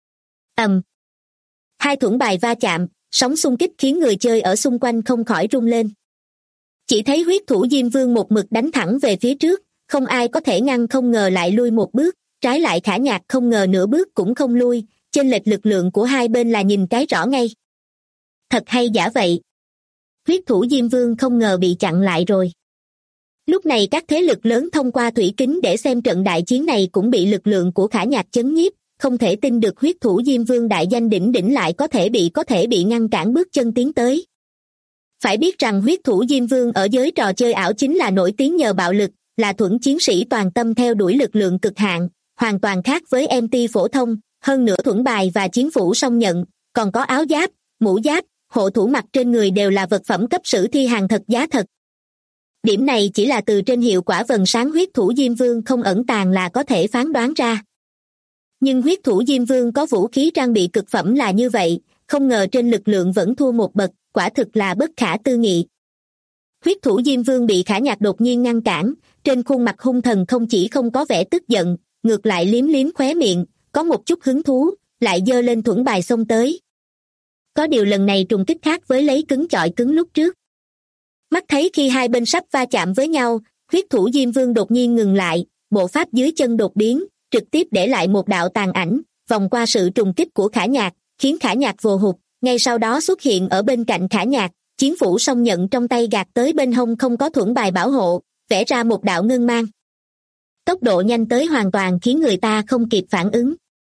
Hai thuẫn bài va chạm, sóng xung kích khiến người chơi ở xung quanh không khỏi rung lên. Chỉ thấy huyết thủ Diêm Vương một mực đánh thẳng về phía trước, không ai có thể ngăn, không ngờ lại lui một bước, trái lại Khả Nhạc không ngờ nửa bước cũng không lui, chênh lệch lực lượng của hai bên là nhìn cái rõ ngay. Thật hay giả vậy? Huyết thủ Diêm Vương không ngờ bị chặn lại rồi. Lúc này các thế lực lớn thông qua thủy kính để xem trận đại chiến này cũng bị lực lượng của Khả Nhạc chấn nhiếp, không thể tin được huyết thủ Diêm Vương đại danh đỉnh đỉnh lại có thể bị ngăn cản bước chân tiến tới. Phải biết rằng huyết thủ Diêm Vương ở giới trò chơi ảo chính là nổi tiếng nhờ bạo lực, là thuẫn chiến sĩ toàn tâm theo đuổi lực lượng cực hạn, hoàn toàn khác với MT phổ thông, hơn nữa thuẫn bài và chiến phủ song nhận, còn có áo giáp, mũ giáp, hộ thủ mặc trên người đều là vật phẩm cấp sử thi hàng thật giá thật. Điểm này chỉ là từ trên hiệu quả vầng sáng huyết thủ Diêm Vương không ẩn tàng là có thể phán đoán ra. Nhưng huyết thủ Diêm Vương có vũ khí trang bị cực phẩm là như vậy, không ngờ trên lực lượng vẫn thua một bậc, quả thực là bất khả tư nghị. Huyết thủ Diêm Vương bị Khả Nhạc đột nhiên ngăn cản, trên khuôn mặt hung thần không chỉ không có vẻ tức giận, ngược lại liếm liếm khóe miệng, có một chút hứng thú, lại giơ lên thuẫn bài xông tới. Có điều lần này trùng kích khác với lấy cứng chọi cứng lúc trước. Mắt thấy khi hai bên sắp va chạm với nhau, huyết thủ Diêm Vương đột nhiên ngừng lại, bộ pháp dưới chân đột biến, trực tiếp để lại một đạo tàn ảnh, vòng qua sự trùng kích của Khả Nhạc, khiến Khả Nhạc vồ hụt, ngay sau đó xuất hiện ở bên cạnh Khả Nhạc, chiến phủ song nhận trong tay gạt tới bên hông không có thuẫn bài bảo hộ, vẽ ra một đạo ngân mang. Tốc độ nhanh tới hoàn toàn khiến người ta không kịp phản ứng.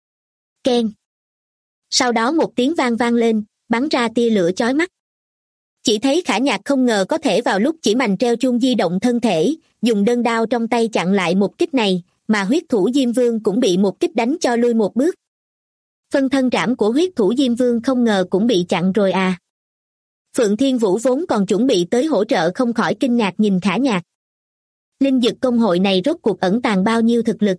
Keng. Sau đó một tiếng vang vang lên, bắn ra tia lửa chói mắt. Chỉ thấy Khả Nhạc không ngờ có thể vào lúc chỉ mành treo chuông di động thân thể, dùng đơn đao trong tay chặn lại một kích này, mà huyết thủ Diêm Vương cũng bị một kích đánh cho lui một bước. Phân thân trảm của huyết thủ Diêm Vương không ngờ cũng bị chặn rồi à. Phượng Thiên Vũ vốn còn chuẩn bị tới hỗ trợ không khỏi kinh ngạc nhìn Khả Nhạc. Linh dực công hội này rốt cuộc ẩn tàng bao nhiêu thực lực.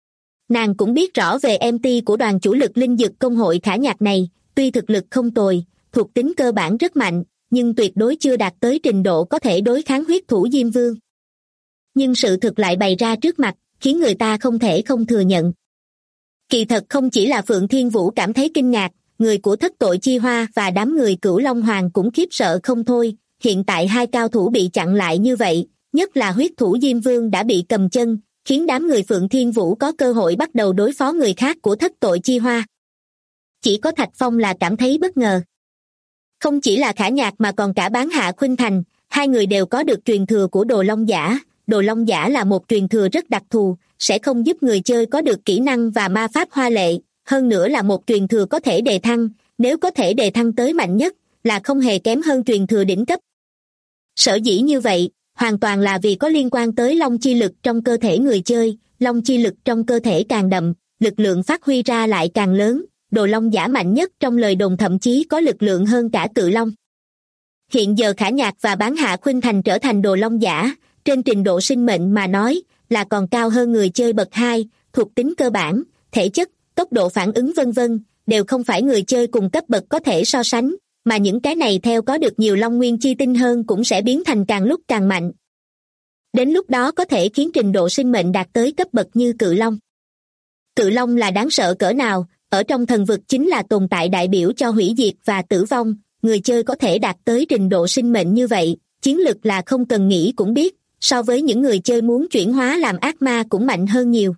Nàng cũng biết rõ về MT của đoàn chủ lực linh dực công hội Khả Nhạc này, tuy thực lực không tồi, thuộc tính cơ bản rất mạnh, nhưng tuyệt đối chưa đạt tới trình độ có thể đối kháng huyết thủ Diêm Vương. Nhưng sự thực lại bày ra trước mặt, khiến người ta không thể không thừa nhận. Kỳ thật không chỉ là Phượng Thiên Vũ cảm thấy kinh ngạc, người của Thất Tội Chi Hoa và đám người Cửu Long Hoàng cũng khiếp sợ không thôi. Hiện tại hai cao thủ bị chặn lại như vậy, nhất là huyết thủ Diêm Vương đã bị cầm chân, khiến đám người Phượng Thiên Vũ có cơ hội bắt đầu đối phó người khác của Thất Tội Chi Hoa. Chỉ có Thạch Phong là cảm thấy bất ngờ. Không chỉ là Khả Nhạc mà còn cả Bán Hạ Khuynh Thành, hai người đều có được truyền thừa của Đồ Long Giả. Đồ Long Giả là một truyền thừa rất đặc thù, sẽ không giúp người chơi có được kỹ năng và ma pháp hoa lệ, hơn nữa là một truyền thừa có thể đề thăng, nếu có thể đề thăng tới mạnh nhất, là không hề kém hơn truyền thừa đỉnh cấp. Sở dĩ như vậy, hoàn toàn là vì có liên quan tới long chi lực trong cơ thể người chơi, long chi lực trong cơ thể càng đậm, lực lượng phát huy ra lại càng lớn, Đồ Long Giả mạnh nhất trong lời đồn thậm chí có lực lượng hơn cả Cự Long. Hiện giờ Khả Nhạc và Bán Hạ Khuynh Thành trở thành Đồ Long Giả, trên trình độ sinh mệnh mà nói, là còn cao hơn người chơi bậc 2, thuộc tính cơ bản, thể chất, tốc độ phản ứng vân vân, đều không phải người chơi cùng cấp bậc có thể so sánh, mà những cái này theo có được nhiều long nguyên chi tinh hơn cũng sẽ biến thành càng lúc càng mạnh. Đến lúc đó có thể khiến trình độ sinh mệnh đạt tới cấp bậc như Cự Long. Cự Long là đáng sợ cỡ nào, ở trong thần vực chính là tồn tại đại biểu cho hủy diệt và tử vong, người chơi có thể đạt tới trình độ sinh mệnh như vậy, chiến lực là không cần nghĩ cũng biết, so với những người chơi muốn chuyển hóa làm ác ma cũng mạnh hơn nhiều.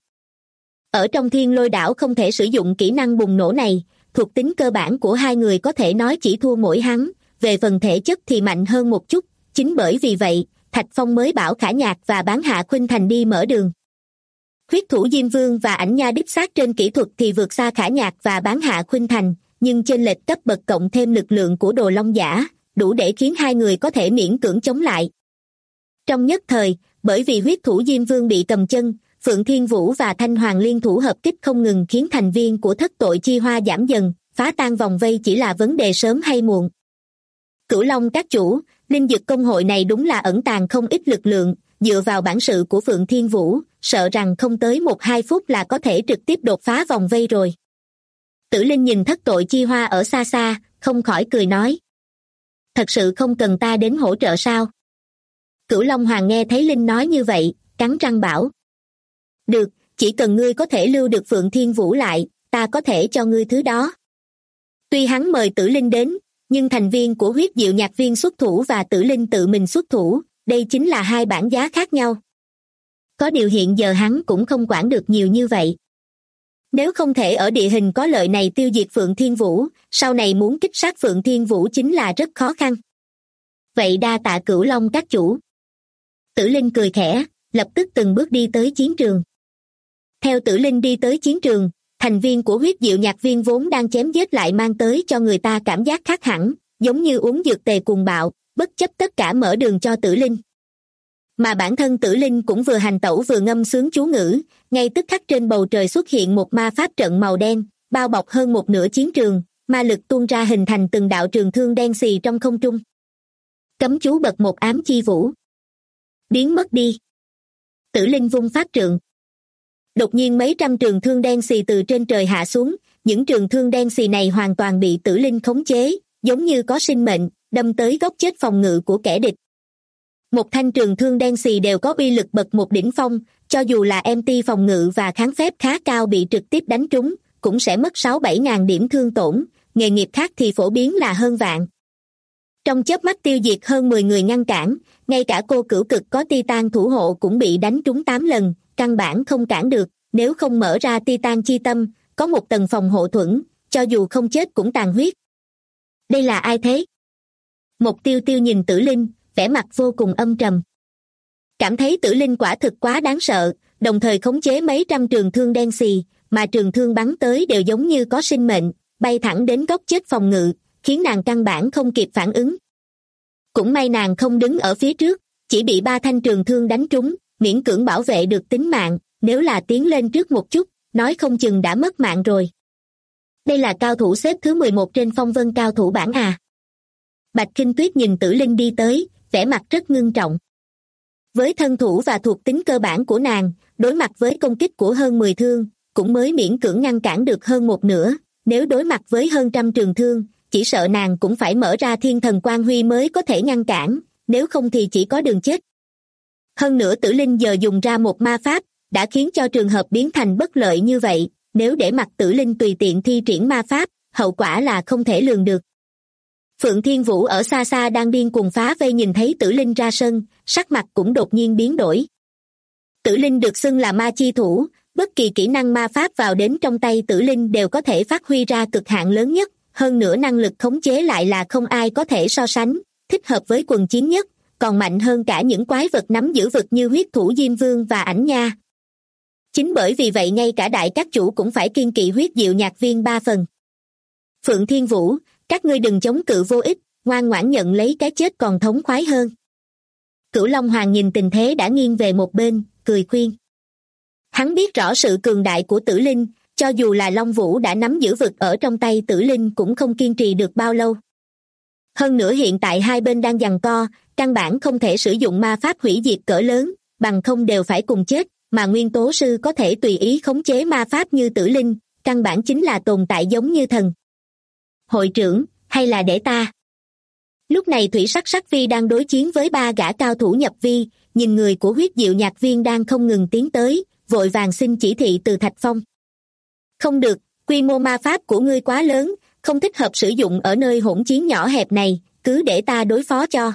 Ở trong Thiên Lôi Đảo không thể sử dụng kỹ năng bùng nổ này, thuộc tính cơ bản của hai người có thể nói chỉ thua mỗi hắn, về phần thể chất thì mạnh hơn một chút, chính bởi vì vậy, Thạch Phong mới bảo Khả Nhạc và Bán Hạ Khuynh Thành đi mở đường. Huyết thủ Diêm Vương và Ảnh Nha đích xác trên kỹ thuật thì vượt xa Khả Nhạc và Bán Hạ Khuynh Thành, nhưng chênh lệch cấp bậc cộng thêm lực lượng của Đồ Long Giả, đủ để khiến hai người có thể miễn cưỡng chống lại. Trong nhất thời, bởi vì huyết thủ Diêm Vương bị cầm chân, Phượng Thiên Vũ và Thanh Hoàng liên thủ hợp kích không ngừng khiến thành viên của Thất Tội Chi Hoa giảm dần, phá tan vòng vây chỉ là vấn đề sớm hay muộn. Cửu Long các chủ, linh dực công hội này đúng là ẩn tàng không ít lực lượng, dựa vào bản sự của Phượng Thiên Vũ, sợ rằng không tới 1-2 phút là có thể trực tiếp đột phá vòng vây rồi. Tử Linh nhìn Thất Tội Chi Hoa ở xa xa, không khỏi cười nói. Thật sự không cần ta đến hỗ trợ sao? Cửu Long Hoàng nghe thấy Linh nói như vậy, cắn răng bảo. Được, chỉ cần ngươi có thể lưu được Phượng Thiên Vũ lại, ta có thể cho ngươi thứ đó. Tuy hắn mời Tử Linh đến, nhưng thành viên của huyết diệu nhạc viên xuất thủ và Tử Linh tự mình xuất thủ, đây chính là hai bản giá khác nhau. Có điều hiện giờ hắn cũng không quản được nhiều như vậy. Nếu không thể ở địa hình có lợi này tiêu diệt Phượng Thiên Vũ, sau này muốn kích sát Phượng Thiên Vũ chính là rất khó khăn. Vậy đa tạ Cửu Long các chủ. Tử Linh cười khẽ, lập tức từng bước đi tới chiến trường. Theo Tử Linh đi tới chiến trường, thành viên của huyết diệu nhạc viên vốn đang chém giết lại mang tới cho người ta cảm giác khác hẳn, giống như uống dược tề cuồng bạo, bất chấp tất cả mở đường cho Tử Linh. Mà bản thân Tử Linh cũng vừa hành tẩu vừa ngâm sướng chú ngữ, ngay tức khắc trên bầu trời xuất hiện một ma pháp trận màu đen, bao bọc hơn một nửa chiến trường, ma lực tuôn ra hình thành từng đạo trường thương đen xì trong không trung. Cấm chú bật một ám chi vũ. Biến mất đi. Tử Linh vung pháp trượng. Đột nhiên mấy trăm trường thương đen xì từ trên trời hạ xuống, những trường thương đen xì này hoàn toàn bị Tử Linh khống chế, giống như có sinh mệnh, đâm tới góc chết phòng ngự của kẻ địch. Một thanh trường thương đen xì đều có uy lực bậc một đỉnh phong, cho dù là MT phòng ngự và kháng phép khá cao bị trực tiếp đánh trúng, cũng sẽ mất 6-7 ngàn điểm thương tổn, nghề nghiệp khác thì phổ biến là hơn vạn. Trong chớp mắt tiêu diệt hơn 10 người ngăn cản, ngay cả cô cửu cực có Titan thủ hộ cũng bị đánh trúng 8 lần, căn bản không cản được, nếu không mở ra Titan chi tâm, có một tầng phòng hộ thuẫn, cho dù không chết cũng tàn huyết. Đây là ai thế? Một Tiêu Tiêu nhìn Tử Linh, vẻ mặt vô cùng âm trầm. Cảm thấy Tử Linh quả thực quá đáng sợ, đồng thời khống chế mấy trăm trường thương đen xì, mà trường thương bắn tới đều giống như có sinh mệnh, bay thẳng đến góc chết phòng ngự, khiến nàng căn bản không kịp phản ứng. Cũng may nàng không đứng ở phía trước, chỉ bị 3 thanh trường thương đánh trúng, miễn cưỡng bảo vệ được tính mạng, nếu là tiến lên trước một chút, nói không chừng đã mất mạng rồi. Đây là cao thủ xếp thứ 11 trên phong vân cao thủ bảng à. Bạch Kinh Tuyết nhìn Tử Linh đi tới, vẻ mặt rất ngưng trọng. Với thân thủ và thuộc tính cơ bản của nàng, đối mặt với công kích của hơn 10 thương, cũng mới miễn cưỡng ngăn cản được hơn một nửa, nếu đối mặt với hơn trăm trường thương, chỉ sợ nàng cũng phải mở ra thiên thần quang huy mới có thể ngăn cản, nếu không thì chỉ có đường chết. Hơn nữa Tử Linh giờ dùng ra một ma pháp, đã khiến cho trường hợp biến thành bất lợi như vậy, nếu để mặc Tử Linh tùy tiện thi triển ma pháp, hậu quả là không thể lường được. Phượng Thiên Vũ ở xa xa đang điên cuồng phá vây nhìn thấy Tử Linh ra sân, sắc mặt cũng đột nhiên biến đổi. Tử Linh được xưng là ma chi thủ, bất kỳ kỹ năng ma pháp vào đến trong tay Tử Linh đều có thể phát huy ra cực hạn lớn nhất, hơn nữa năng lực khống chế lại là không ai có thể so sánh, thích hợp với quần chiến nhất, còn mạnh hơn cả những quái vật nắm giữ vực như huyết thủ Diêm Vương và Ảnh Nha. Chính bởi vì vậy ngay cả đại các chủ cũng phải kiêng kỵ huyết diệu nhạc viên 3 phần. Phượng Thiên Vũ, các ngươi đừng chống cự vô ích, ngoan ngoãn nhận lấy cái chết còn thống khoái hơn. Cửu Long Hoàng nhìn tình thế đã nghiêng về một bên, cười khuyên. Hắn biết rõ sự cường đại của Tử Linh, cho dù là Long Vũ đã nắm giữ vực ở trong tay Tử Linh cũng không kiên trì được bao lâu. Hơn nữa hiện tại hai bên đang giằng co, căn bản không thể sử dụng ma pháp hủy diệt cỡ lớn, bằng không đều phải cùng chết, mà nguyên tố sư có thể tùy ý khống chế ma pháp như Tử Linh, căn bản chính là tồn tại giống như thần. Hội trưởng, hay là để ta? Lúc này Thủy Sắc Sắc Vi đang đối chiến với 3 gã cao thủ nhập vi, nhìn người của huyết diệu nhạc viên đang không ngừng tiến tới, vội vàng xin chỉ thị từ Thạch Phong. Không được, quy mô ma pháp của ngươi quá lớn, không thích hợp sử dụng ở nơi hỗn chiến nhỏ hẹp này, cứ để ta đối phó cho.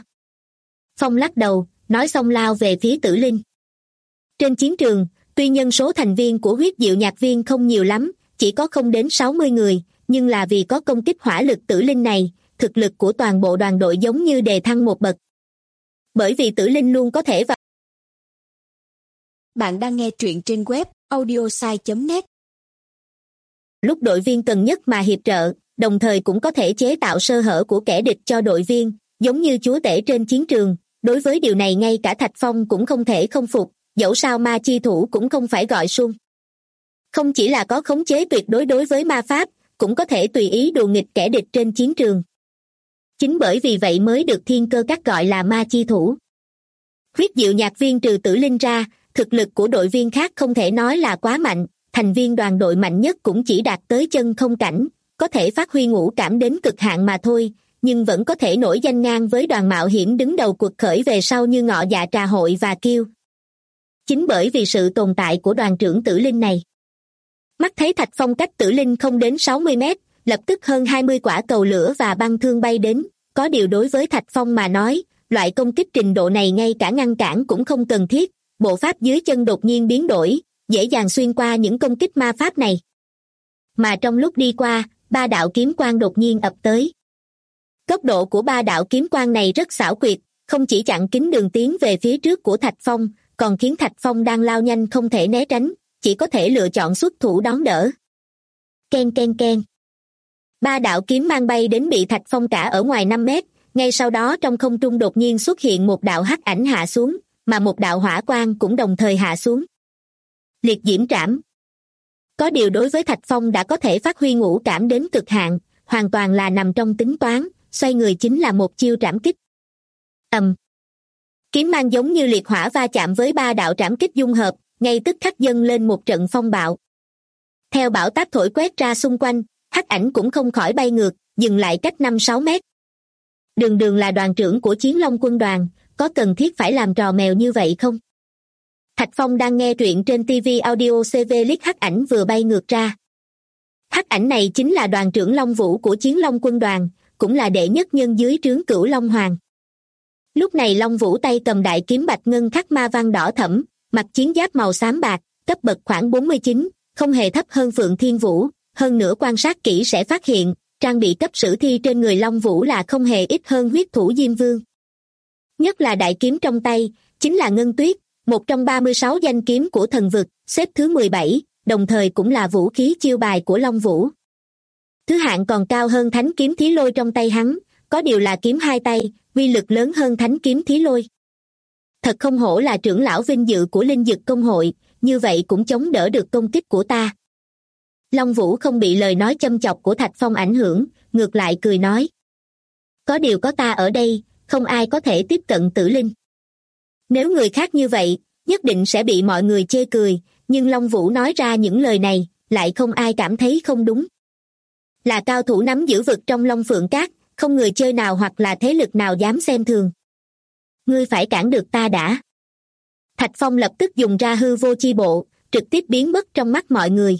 Phong lắc đầu, nói xong lao về phía Tử Linh. Trên chiến trường, tuy nhân số thành viên của huyết diệu nhạc viên không nhiều lắm, chỉ có không đến 60 người, nhưng là vì có công kích hỏa lực Tử Linh này, thực lực của toàn bộ đoàn đội giống như đề thăng một bậc. Bởi vì Tử Linh luôn có thể vào. Bạn đang nghe truyện trên web audiosai.net. Lúc đội viên cần nhất mà hiệp trợ, đồng thời cũng có thể chế tạo sơ hở của kẻ địch cho đội viên, giống như chúa tể trên chiến trường. Đối với điều này ngay cả Thạch Phong cũng không thể không phục, dẫu sao ma chi thủ cũng không phải gọi sung. Không chỉ là có khống chế tuyệt đối đối với ma pháp, cũng có thể tùy ý đùa nghịch kẻ địch trên chiến trường. Chính bởi vì vậy mới được thiên cơ các gọi là ma chi thủ. Huyết diệu nhạc viên trừ Tử Linh ra, thực lực của đội viên khác không thể nói là quá mạnh, thành viên đoàn đội mạnh nhất cũng chỉ đạt tới chân không cảnh, có thể phát huy ngũ cảm đến cực hạn mà thôi, nhưng vẫn có thể nổi danh ngang với đoàn mạo hiểm đứng đầu cuộc khởi về sau như Ngọ Dạ Trà Hội và Kiêu. Chính bởi vì sự tồn tại của đoàn trưởng Tử Linh này. Mắt thấy Thạch Phong cách Tử Linh không đến 60 mét, lập tức hơn 20 quả cầu lửa và băng thương bay đến, có điều đối với Thạch Phong mà nói, loại công kích trình độ này ngay cả ngăn cản cũng không cần thiết, bộ pháp dưới chân đột nhiên biến đổi, dễ dàng xuyên qua những công kích ma pháp này. Mà trong lúc đi qua, 3 đạo kiếm quang đột nhiên ập tới. Tốc độ của 3 đạo kiếm quang này rất xảo quyệt, không chỉ chặn kín đường tiến về phía trước của Thạch Phong, còn khiến Thạch Phong đang lao nhanh không thể né tránh, chỉ có thể lựa chọn xuất thủ đón đỡ. Ken ken ken. 3 đạo kiếm mang bay đến bị Thạch Phong cả ở ngoài 5 mét, ngay sau đó trong không trung đột nhiên xuất hiện một đạo hắc ảnh hạ xuống, mà một đạo hỏa quang cũng đồng thời hạ xuống. Liệt diễm trảm. Có điều đối với Thạch Phong đã có thể phát huy ngũ cảm đến cực hạn, hoàn toàn là nằm trong tính toán, xoay người chính là một chiêu trảm kích. Kiếm mang giống như liệt hỏa va chạm với 3 đạo trảm kích dung hợp, ngay tức khắc dâng lên một trận phong bạo. Theo bão táp thổi quét ra xung quanh, hắc ảnh cũng không khỏi bay ngược, dừng lại cách 5-6 mét. Đường là đoàn trưởng của Chiến Long quân đoàn, có cần thiết phải làm trò mèo như vậy không? Thạch Phong đang nghe truyện trên TV audio CV liếc hắc ảnh vừa bay ngược ra. Hắc ảnh này chính là đoàn trưởng Long Vũ của Chiến Long quân đoàn, cũng là đệ nhất nhân dưới trướng Cửu Long Hoàng. Lúc này Long Vũ tay cầm đại kiếm bạch ngân khắc ma văn đỏ thẫm, mặc chiến giáp màu xám bạc, cấp bậc khoảng 49, không hề thấp hơn Phượng Thiên Vũ, hơn nữa quan sát kỹ sẽ phát hiện, trang bị cấp sử thi trên người Long Vũ là không hề ít hơn huyết thủ Diêm Vương. Nhất là đại kiếm trong tay, chính là Ngân Tuyết, một trong 36 danh kiếm của thần vực, xếp thứ 17, đồng thời cũng là vũ khí chiêu bài của Long Vũ. Thứ hạng còn cao hơn thánh kiếm Thí Lôi trong tay hắn, có điều là kiếm hai tay, uy lực lớn hơn thánh kiếm Thí Lôi. Thật không hổ là trưởng lão vinh dự của Linh Dực Công hội, như vậy cũng chống đỡ được công kích của ta. Long Vũ không bị lời nói châm chọc của Thạch Phong ảnh hưởng, ngược lại cười nói. Có điều có ta ở đây, không ai có thể tiếp cận Tử Linh. Nếu người khác như vậy, nhất định sẽ bị mọi người chê cười, nhưng Long Vũ nói ra những lời này, lại không ai cảm thấy không đúng. Là cao thủ nắm giữ vực trong Long Phượng Cát, không người chơi nào hoặc là thế lực nào dám xem thường. Ngươi phải cản được ta đã. Thạch Phong lập tức dùng ra hư vô chi bộ, trực tiếp biến mất trong mắt mọi người.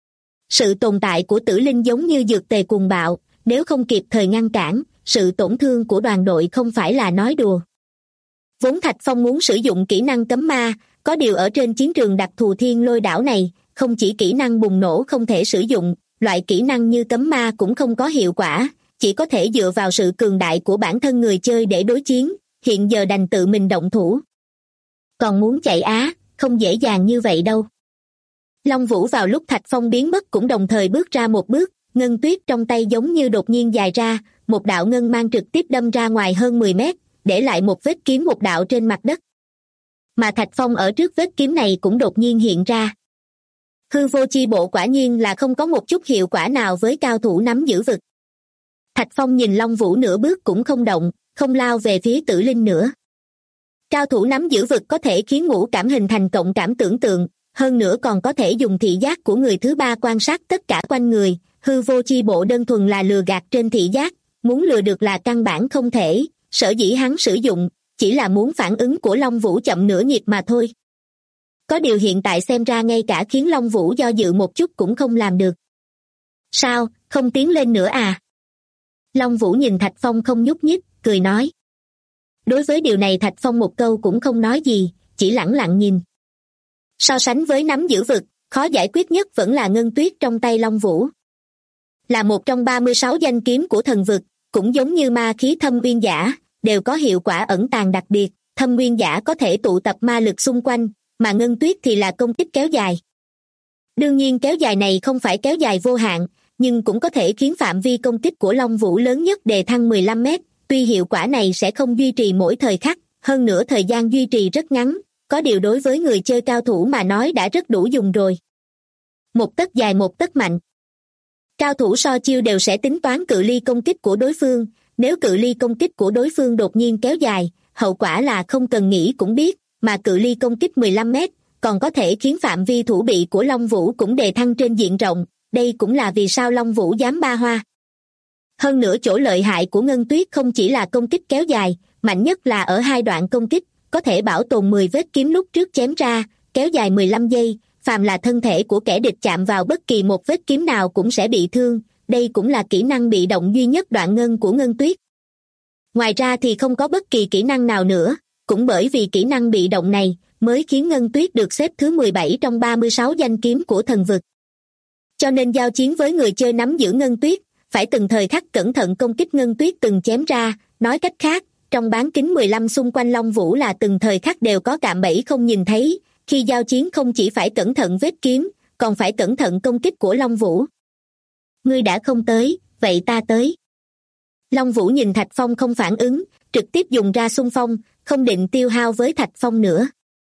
Sự tồn tại của Tử Linh giống như dược tề cuồng bạo, nếu không kịp thời ngăn cản, sự tổn thương của đoàn đội không phải là nói đùa. Vốn Thạch Phong muốn sử dụng kỹ năng cấm ma, có điều ở trên chiến trường đặc thù Thiên Lôi đảo này, không chỉ kỹ năng bùng nổ không thể sử dụng, loại kỹ năng như cấm ma cũng không có hiệu quả, chỉ có thể dựa vào sự cường đại của bản thân người chơi để đối chiến, hiện giờ đành tự mình động thủ. Còn muốn chạy không dễ dàng như vậy đâu. Long Vũ vào lúc Thạch Phong biến mất cũng đồng thời bước ra một bước, ngân tuyết trong tay giống như đột nhiên dài ra, một đạo ngân mang trực tiếp đâm ra ngoài hơn 10 mét, để lại một vết kiếm một đạo trên mặt đất. Mà Thạch Phong ở trước vết kiếm này cũng đột nhiên hiện ra. Hư vô chi bộ quả nhiên là không có một chút hiệu quả nào với cao thủ nắm giữ vực. Thạch Phong nhìn Long Vũ nửa bước cũng không động, không lao về phía Tử Linh nữa. Cao thủ nắm giữ vực có thể khiến ngũ cảm hình thành cộng cảm tưởng tượng, hơn nữa còn có thể dùng thị giác của người thứ ba quan sát tất cả quanh người, hư vô chi bộ đơn thuần là lừa gạt trên thị giác, muốn lừa được là căn bản không thể, sở dĩ hắn sử dụng, chỉ là muốn phản ứng của Long Vũ chậm nửa nhịp mà thôi. Có điều hiện tại xem ra ngay cả khiến Long Vũ do dự một chút cũng không làm được. Sao, không tiến lên nữa à? Long Vũ nhìn Thạch Phong không nhúc nhích, cười nói. Đối với điều này Thạch Phong một câu cũng không nói gì, chỉ lẳng lặng nhìn. So sánh với nắm giữ vực, khó giải quyết nhất vẫn là ngân tuyết trong tay Long Vũ. Là một trong 36 danh kiếm của thần vực, cũng giống như ma khí thâm uyên giả, đều có hiệu quả ẩn tàng đặc biệt, thâm uyên giả có thể tụ tập ma lực xung quanh, mà ngân tuyết thì là công kích kéo dài. Đương nhiên kéo dài này không phải kéo dài vô hạn, nhưng cũng có thể khiến phạm vi công kích của Long Vũ lớn nhất đề thăng 15 mét, tuy hiệu quả này sẽ không duy trì mỗi thời khắc, hơn nữa thời gian duy trì rất ngắn, có điều đối với người chơi cao thủ mà nói đã rất đủ dùng rồi. Một tấc dài một tấc mạnh. Cao thủ so chiêu đều sẽ tính toán cự ly công kích của đối phương, nếu cự ly công kích của đối phương đột nhiên kéo dài, hậu quả là không cần nghĩ cũng biết, mà cự ly công kích 15 mét, còn có thể khiến phạm vi thủ bị của Long Vũ cũng đề thăng trên diện rộng, đây cũng là vì sao Long Vũ dám ba hoa. Hơn nữa chỗ lợi hại của ngân tuyết không chỉ là công kích kéo dài, mạnh nhất là ở hai đoạn công kích, có thể bảo tồn 10 vết kiếm lúc trước chém ra, kéo dài 15 giây, phàm là thân thể của kẻ địch chạm vào bất kỳ một vết kiếm nào cũng sẽ bị thương, đây cũng là kỹ năng bị động duy nhất đoạn ngân của ngân tuyết. Ngoài ra thì không có bất kỳ kỹ năng nào nữa, cũng bởi vì kỹ năng bị động này mới khiến ngân tuyết được xếp thứ 17 trong 36 danh kiếm của thần vực. Cho nên giao chiến với người chơi nắm giữ ngân tuyết, phải từng thời khắc cẩn thận công kích ngân tuyết từng chém ra, nói cách khác, trong bán kính 15 xung quanh Long Vũ là từng thời khắc đều có cạm bẫy không nhìn thấy, khi giao chiến không chỉ phải cẩn thận vết kiếm, còn phải cẩn thận công kích của Long Vũ. Ngươi đã không tới, vậy ta tới. Long Vũ nhìn Thạch Phong không phản ứng, trực tiếp dùng ra xung phong, không định tiêu hao với Thạch Phong nữa.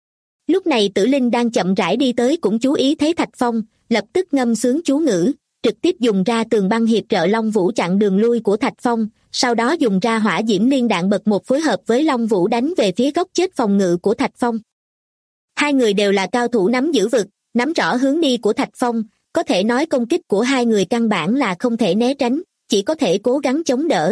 Lúc này Tử Linh đang chậm rãi đi tới cũng chú ý thấy Thạch Phong, lập tức ngâm sướng chú ngữ, trực tiếp dùng ra tường băng hiệp trợ Long Vũ chặn đường lui của Thạch Phong, sau đó dùng ra hỏa diễm liên đạn bật một phối hợp với Long Vũ đánh về phía góc chết phòng ngự của Thạch Phong. Hai người đều là cao thủ nắm giữ vực, nắm rõ hướng đi của Thạch Phong, có thể nói công kích của hai người căn bản là không thể né tránh, chỉ có thể cố gắng chống đỡ.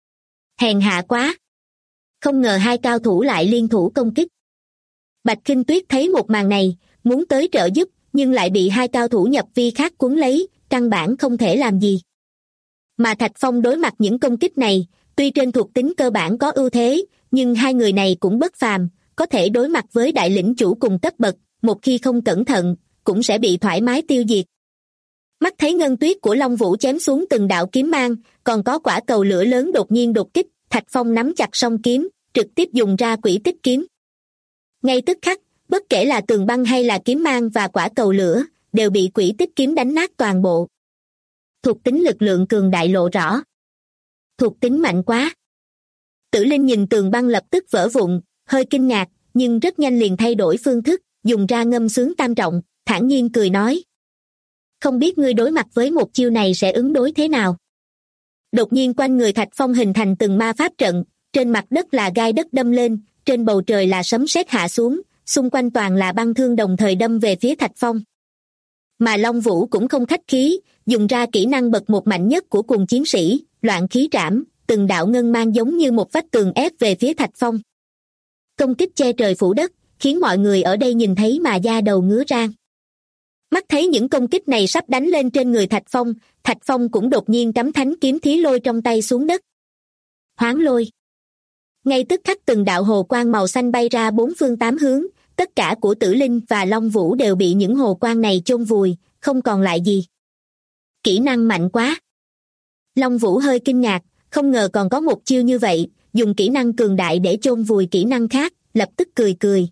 Hèn hạ quá! Không ngờ hai cao thủ lại liên thủ công kích. Bạch Khinh Tuyết thấy một màn này, muốn tới trợ giúp, nhưng lại bị hai cao thủ nhập vi khác cuốn lấy, căn bản không thể làm gì. Mà Thạch Phong đối mặt những công kích này, tuy trên thuộc tính cơ bản có ưu thế, nhưng hai người này cũng bất phàm, có thể đối mặt với đại lĩnh chủ cùng cấp bậc, một khi không cẩn thận, cũng sẽ bị thoải mái tiêu diệt. Mắt thấy ngân tuyết của Long Vũ chém xuống từng đạo kiếm mang, còn có quả cầu lửa lớn đột nhiên đột kích, Thạch Phong nắm chặt song kiếm, trực tiếp dùng ra quỷ tích kiếm. Ngay tức khắc, Bất kể là tường băng hay là kiếm mang và quả cầu lửa, đều bị quỷ tích kiếm đánh nát toàn bộ. Thuộc tính lực lượng cường đại lộ rõ. Thuộc tính mạnh quá. Tử Linh nhìn tường băng lập tức vỡ vụn, hơi kinh ngạc, nhưng rất nhanh liền thay đổi phương thức, dùng ra ngâm xướng tam trọng, thản nhiên cười nói. Không biết ngươi đối mặt với một chiêu này sẽ ứng đối thế nào? Đột nhiên quanh người Thạch Phong hình thành từng ma pháp trận, trên mặt đất là gai đất đâm lên, trên bầu trời là sấm sét hạ xuống, xung quanh toàn là băng thương đồng thời đâm về phía Thạch Phong. Mà Long Vũ cũng không khách khí, dùng ra kỹ năng bậc một mạnh nhất của cùng chiến sĩ, loạn khí trảm, từng đạo ngân mang giống như một vách tường ép về phía Thạch Phong. Công kích che trời phủ đất, khiến mọi người ở đây nhìn thấy mà da đầu ngứa rang. Mắt thấy những công kích này sắp đánh lên trên người Thạch Phong cũng đột nhiên cắm thánh kiếm thí lôi trong tay xuống đất. Hoán lôi. Ngay tức khắc từng đạo hồ quang màu xanh bay ra bốn phương tám hướng, tất cả của Tử Linh và Long Vũ đều bị những hồ quang này chôn vùi, không còn lại gì. Kỹ năng mạnh quá. Long Vũ hơi kinh ngạc, không ngờ còn có một chiêu như vậy, dùng kỹ năng cường đại để chôn vùi kỹ năng khác, lập tức cười cười.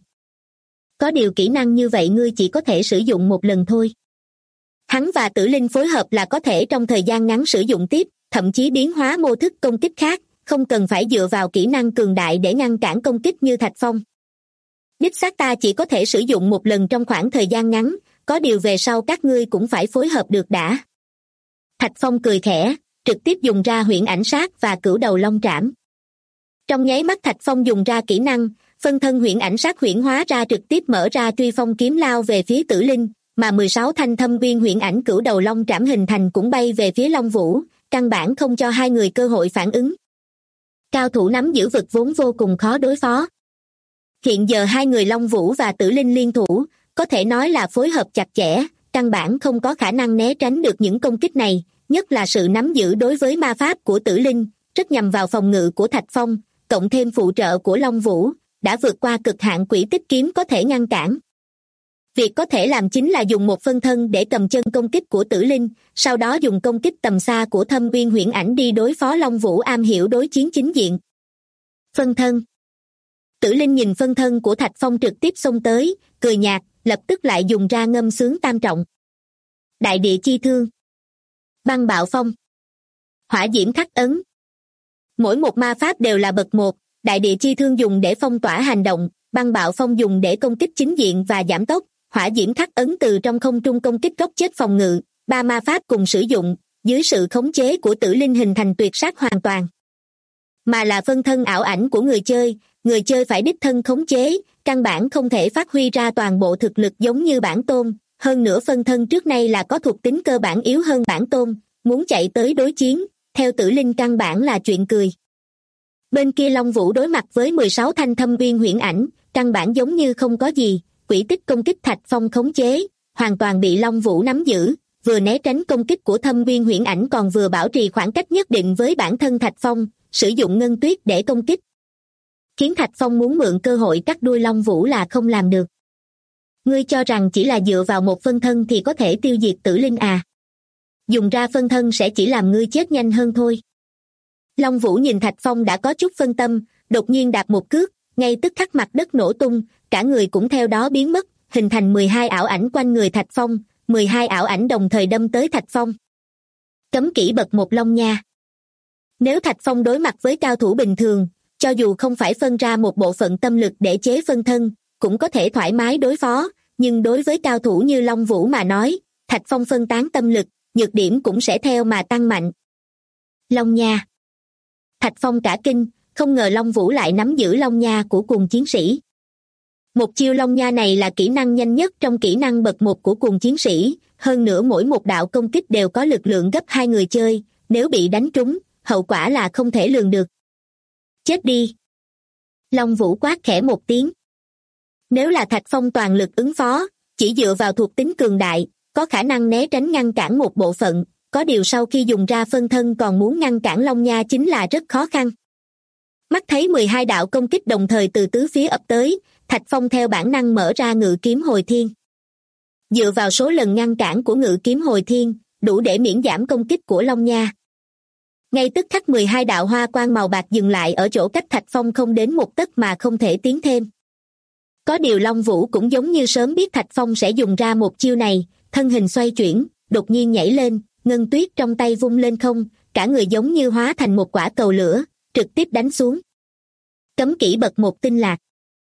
Có điều kỹ năng như vậy ngươi chỉ có thể sử dụng một lần thôi. Hắn và Tử Linh phối hợp là có thể trong thời gian ngắn sử dụng tiếp, thậm chí biến hóa mô thức công kích khác, không cần phải dựa vào kỹ năng cường đại để ngăn cản công kích như Thạch Phong. Đích xác ta chỉ có thể sử dụng một lần trong khoảng thời gian ngắn, có điều về sau các ngươi cũng phải phối hợp được đã. Thạch Phong cười khẽ, trực tiếp dùng ra huyễn ảnh sát và cửu đầu long trảm. Trong nháy mắt Thạch Phong dùng ra kỹ năng, phân thân huyễn ảnh sát huyễn hóa ra trực tiếp mở ra truy phong kiếm lao về phía Tử Linh, mà 16 thanh thâm uyên huyễn ảnh cửu đầu long trảm hình thành cũng bay về phía Long Vũ, căn bản không cho hai người cơ hội phản ứng. Cao thủ nắm giữ vực vốn vô cùng khó đối phó. Hiện giờ hai người Long Vũ và Tử Linh liên thủ, có thể nói là phối hợp chặt chẽ, căn bản không có khả năng né tránh được những công kích này, nhất là sự nắm giữ đối với ma pháp của Tử Linh, rất nhằm vào phòng ngự của Thạch Phong, cộng thêm phụ trợ của Long Vũ, đã vượt qua cực hạn quỷ tích kiếm có thể ngăn cản. Việc có thể làm chính là dùng một phân thân để cầm chân công kích của Tử Linh, sau đó dùng công kích tầm xa của thâm uyên huyễn ảnh đi đối phó Long Vũ am hiểu đối chiến chính diện. Phân thân. Tử Linh nhìn phân thân của Thạch Phong trực tiếp xông tới, cười nhạt, lập tức lại dùng ra ngâm xướng tam trọng. Đại địa chi thương. Băng bạo phong. Hỏa diễm khắc ấn. Mỗi một ma pháp đều là bậc một, đại địa chi thương dùng để phong tỏa hành động, băng bạo phong dùng để công kích chính diện và giảm tốc, hỏa diễm khắc ấn từ trong không trung công kích góc chết phòng ngự, ba ma pháp cùng sử dụng, dưới sự khống chế của Tử Linh hình thành tuyệt sát hoàn toàn. Mà là phân thân ảo ảnh của người chơi phải đích thân khống chế, căn bản không thể phát huy ra toàn bộ thực lực giống như bản tôn, hơn nữa phân thân trước nay là có thuộc tính cơ bản yếu hơn bản tôn, muốn chạy tới đối chiến, theo Tử Linh căn bản là chuyện cười. Bên kia Long Vũ đối mặt với 16 thanh thâm uyên huyễn ảnh, căn bản giống như không có gì, quỷ tích công kích Thạch Phong khống chế, hoàn toàn bị Long Vũ nắm giữ, vừa né tránh công kích của thâm uyên huyễn ảnh còn vừa bảo trì khoảng cách nhất định với bản thân Thạch Phong, sử dụng ngân tuyết để công kích. Khiến Thạch Phong muốn mượn cơ hội cắt đuôi Long Vũ là không làm được. Ngươi cho rằng chỉ là dựa vào một phân thân thì có thể tiêu diệt Tử Linh à? Dùng ra phân thân sẽ chỉ làm ngươi chết nhanh hơn thôi. Long Vũ nhìn Thạch Phong đã có chút phân tâm, đột nhiên đạp một cước, ngay tức khắc mặt đất nổ tung, cả người cũng theo đó biến mất, hình thành 12 ảo ảnh quanh người Thạch Phong, 12 ảo ảnh đồng thời đâm tới Thạch Phong. Cấm kỹ bậc một Long Nha. Nếu Thạch Phong đối mặt với cao thủ bình thường, cho dù không phải phân ra một bộ phận tâm lực để chế phân thân, cũng có thể thoải mái đối phó, nhưng đối với cao thủ như Long Vũ mà nói, Thạch Phong phân tán tâm lực, nhược điểm cũng sẽ theo mà tăng mạnh. Long Nha. Thạch Phong cả kinh, không ngờ Long Vũ lại nắm giữ Long Nha của cùng chiến sĩ. Một chiêu Long Nha này là kỹ năng nhanh nhất trong kỹ năng bậc một của cùng chiến sĩ, hơn nữa mỗi một đạo công kích đều có lực lượng gấp hai người chơi, nếu bị đánh trúng, hậu quả là không thể lường được. Chết đi! Long Vũ quát khẽ một tiếng. Nếu là Thạch Phong toàn lực ứng phó, chỉ dựa vào thuộc tính cường đại, có khả năng né tránh ngăn cản một bộ phận, có điều sau khi dùng ra phân thân còn muốn ngăn cản Long Nha chính là rất khó khăn. Mắt thấy 12 đạo công kích đồng thời từ tứ phía ập tới, Thạch Phong theo bản năng mở ra ngự kiếm hồi thiên. Dựa vào số lần ngăn cản của ngự kiếm hồi thiên, đủ để miễn giảm công kích của Long Nha. Ngay tức khắc 12 đạo hoa quang màu bạc dừng lại ở chỗ cách Thạch Phong không đến một tấc mà không thể tiến thêm. Có điều Long Vũ cũng giống như sớm biết Thạch Phong sẽ dùng ra một chiêu này, thân hình xoay chuyển, đột nhiên nhảy lên, ngân tuyết trong tay vung lên không, cả người giống như hóa thành một quả cầu lửa, trực tiếp đánh xuống. Cấm kỹ bậc 1 tinh lạc.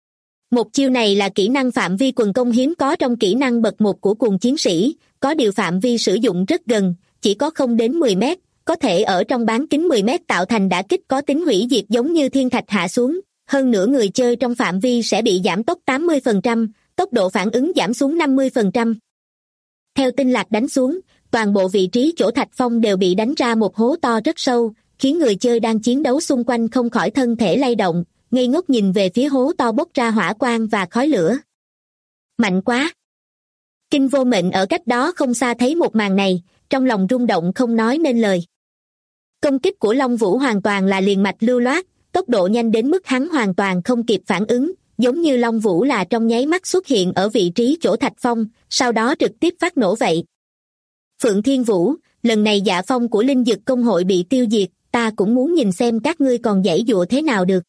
Một chiêu này là kỹ năng phạm vi quần công hiếm có trong kỹ năng bậc 1 của cuồng chiến sĩ, có điều phạm vi sử dụng rất gần, chỉ có không đến 10 mét, có thể ở trong bán kính 10 mét tạo thành đả kích có tính hủy diệt giống như thiên thạch hạ xuống, hơn nữa người chơi trong phạm vi sẽ bị giảm tốc 80%, tốc độ phản ứng giảm xuống 50%. Theo tinh lạc đánh xuống, toàn bộ vị trí chỗ Thạch Phong đều bị đánh ra một hố to rất sâu, khiến người chơi đang chiến đấu xung quanh không khỏi thân thể lay động, ngây ngốc nhìn về phía hố to bốc ra hỏa quang và khói lửa. Mạnh quá! Kinh Vô Mệnh ở cách đó không xa thấy một màn này, trong lòng rung động không nói nên lời. Công kích của Long Vũ hoàn toàn là liền mạch lưu loát, tốc độ nhanh đến mức hắn hoàn toàn không kịp phản ứng, giống như Long Vũ là trong nháy mắt xuất hiện ở vị trí chỗ Thạch Phong, sau đó trực tiếp phát nổ vậy. Phượng Thiên Vũ, lần này dạ phong của Linh Dực Công hội bị tiêu diệt, ta cũng muốn nhìn xem các ngươi còn giãy giụa thế nào được.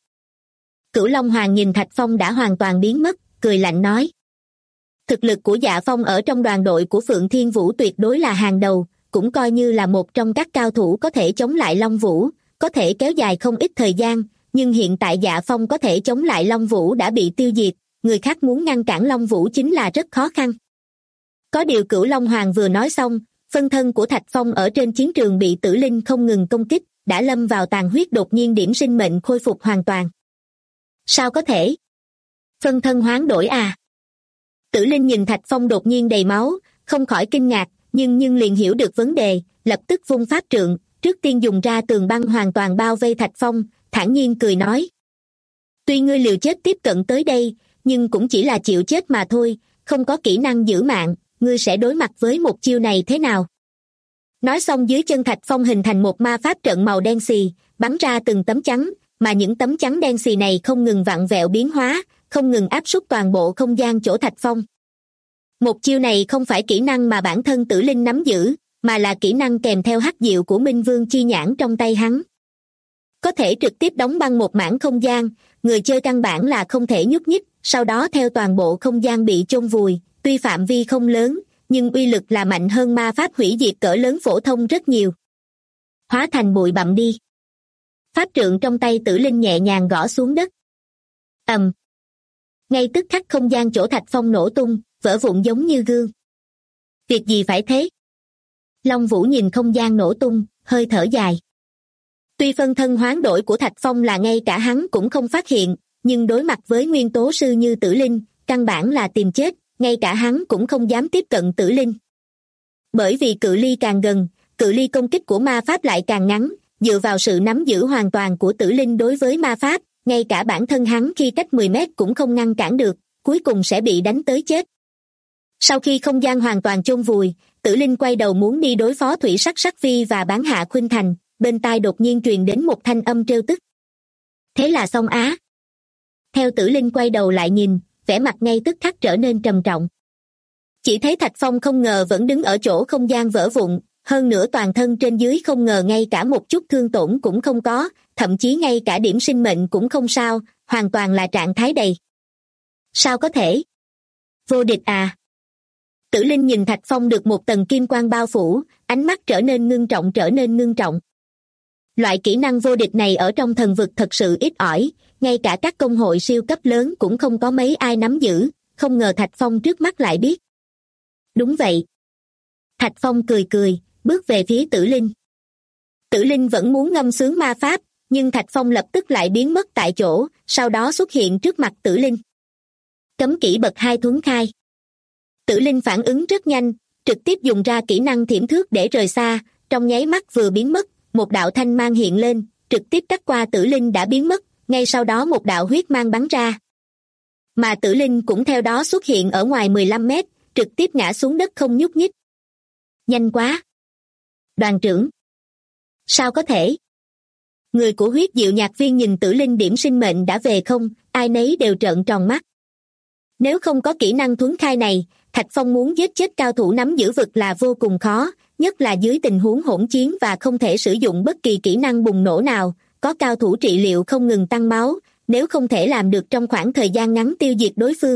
Cửu Long Hoàng nhìn Thạch Phong đã hoàn toàn biến mất, cười lạnh nói. Thực lực của dạ phong ở trong đoàn đội của Phượng Thiên Vũ tuyệt đối là hàng đầu, cũng coi như là một trong các cao thủ có thể chống lại Long Vũ, có thể kéo dài không ít thời gian, nhưng hiện tại dạ phong có thể chống lại Long Vũ đã bị tiêu diệt, người khác muốn ngăn cản Long Vũ chính là rất khó khăn. Có điều Cửu Long Hoàng vừa nói xong, phân thân của Thạch Phong ở trên chiến trường bị Tử Linh không ngừng công kích, đã lâm vào tàn huyết đột nhiên điểm sinh mệnh khôi phục hoàn toàn. Sao có thể? Phân thân hoán đổi à? Tử Linh nhìn Thạch Phong đột nhiên đầy máu, không khỏi kinh ngạc, nhưng liền hiểu được vấn đề, lập tức vung pháp trượng, trước tiên dùng ra tường băng hoàn toàn bao vây Thạch Phong, thản nhiên cười nói. Tuy ngươi liều chết tiếp cận tới đây, nhưng cũng chỉ là chịu chết mà thôi, không có kỹ năng giữ mạng, ngươi sẽ đối mặt với một chiêu này thế nào? Nói xong dưới chân Thạch Phong hình thành một ma pháp trận màu đen xì, bắn ra từng tấm chắn, mà những tấm chắn đen xì này không ngừng vặn vẹo biến hóa, không ngừng áp suất toàn bộ không gian chỗ Thạch Phong. Một chiêu này không phải kỹ năng mà bản thân Tử Linh nắm giữ, mà là kỹ năng kèm theo hắc diệu của Minh Vương chi nhãn trong tay hắn. Có thể trực tiếp đóng băng một mảng không gian, người chơi căn bản là không thể nhúc nhích, sau đó theo toàn bộ không gian bị chôn vùi, tuy phạm vi không lớn, nhưng uy lực là mạnh hơn ma pháp hủy diệt cỡ lớn phổ thông rất nhiều. Hóa thành bụi bặm đi. Pháp trượng trong tay Tử Linh nhẹ nhàng gõ xuống đất. Ầm. Ngay tức khắc không gian chỗ Thạch Phong nổ tung, vỡ vụn giống như gương. Việc gì phải thế? Long Vũ nhìn không gian nổ tung, hơi thở dài. Tuy phân thân hoán đổi của Thạch Phong là ngay cả hắn cũng không phát hiện, nhưng đối mặt với nguyên tố sư như Tử Linh, căn bản là tìm chết, ngay cả hắn cũng không dám tiếp cận Tử Linh. Bởi vì cự ly càng gần, cự ly công kích của ma pháp lại càng ngắn, dựa vào sự nắm giữ hoàn toàn của Tử Linh đối với ma pháp, ngay cả bản thân hắn khi cách 10 mét cũng không ngăn cản được, cuối cùng sẽ bị đánh tới chết. Sau khi không gian hoàn toàn chôn vùi, Tử Linh quay đầu muốn đi đối phó Thủy Sắc Sắc Vi và Bán Hạ Khuynh Thành, bên tai đột nhiên truyền đến một thanh âm trêu tức. Thế là xong á. Theo Tử Linh quay đầu lại nhìn, vẻ mặt ngay tức khắc trở nên trầm trọng. Chỉ thấy Thạch Phong không ngờ vẫn đứng ở chỗ không gian vỡ vụn, hơn nữa toàn thân trên dưới không ngờ ngay cả một chút thương tổn cũng không có, thậm chí ngay cả điểm sinh mệnh cũng không sao, hoàn toàn là trạng thái đầy. Sao có thể? Vô địch à? Tử Linh nhìn Thạch Phong được một tầng kim quang bao phủ, ánh mắt trở nên ngưng trọng. Loại kỹ năng vô địch này ở trong thần vực thật sự ít ỏi, ngay cả các công hội siêu cấp lớn cũng không có mấy ai nắm giữ, không ngờ Thạch Phong trước mắt lại biết. Đúng vậy. Thạch Phong cười, bước về phía Tử Linh. Tử Linh vẫn muốn ngâm sướng ma pháp, nhưng Thạch Phong lập tức lại biến mất tại chỗ, sau đó xuất hiện trước mặt Tử Linh. Cấm kỹ bậc 2 thuấn khai. Tử Linh phản ứng rất nhanh, trực tiếp dùng ra kỹ năng thiểm thước để rời xa, trong nháy mắt vừa biến mất, một đạo thanh mang hiện lên, trực tiếp cắt qua Tử Linh đã biến mất, ngay sau đó một đạo huyết mang bắn ra. Mà Tử Linh cũng theo đó xuất hiện ở ngoài 15 mét, trực tiếp ngã xuống đất không nhúc nhích. Nhanh quá! Đoàn trưởng! Sao có thể? Người của huyết diệu nhạc viên nhìn Tử Linh điểm sinh mệnh đã về không, ai nấy đều trợn tròn mắt. Nếu không có kỹ năng thuấn khai này, Thạch Phong muốn giết chết cao thủ nắm giữ vực là vô cùng khó, nhất là dưới tình huống hỗn chiến và không thể sử dụng bất kỳ kỹ năng bùng nổ nào, có cao thủ trị liệu không ngừng tăng máu, nếu không thể làm được trong khoảng thời gian ngắn tiêu diệt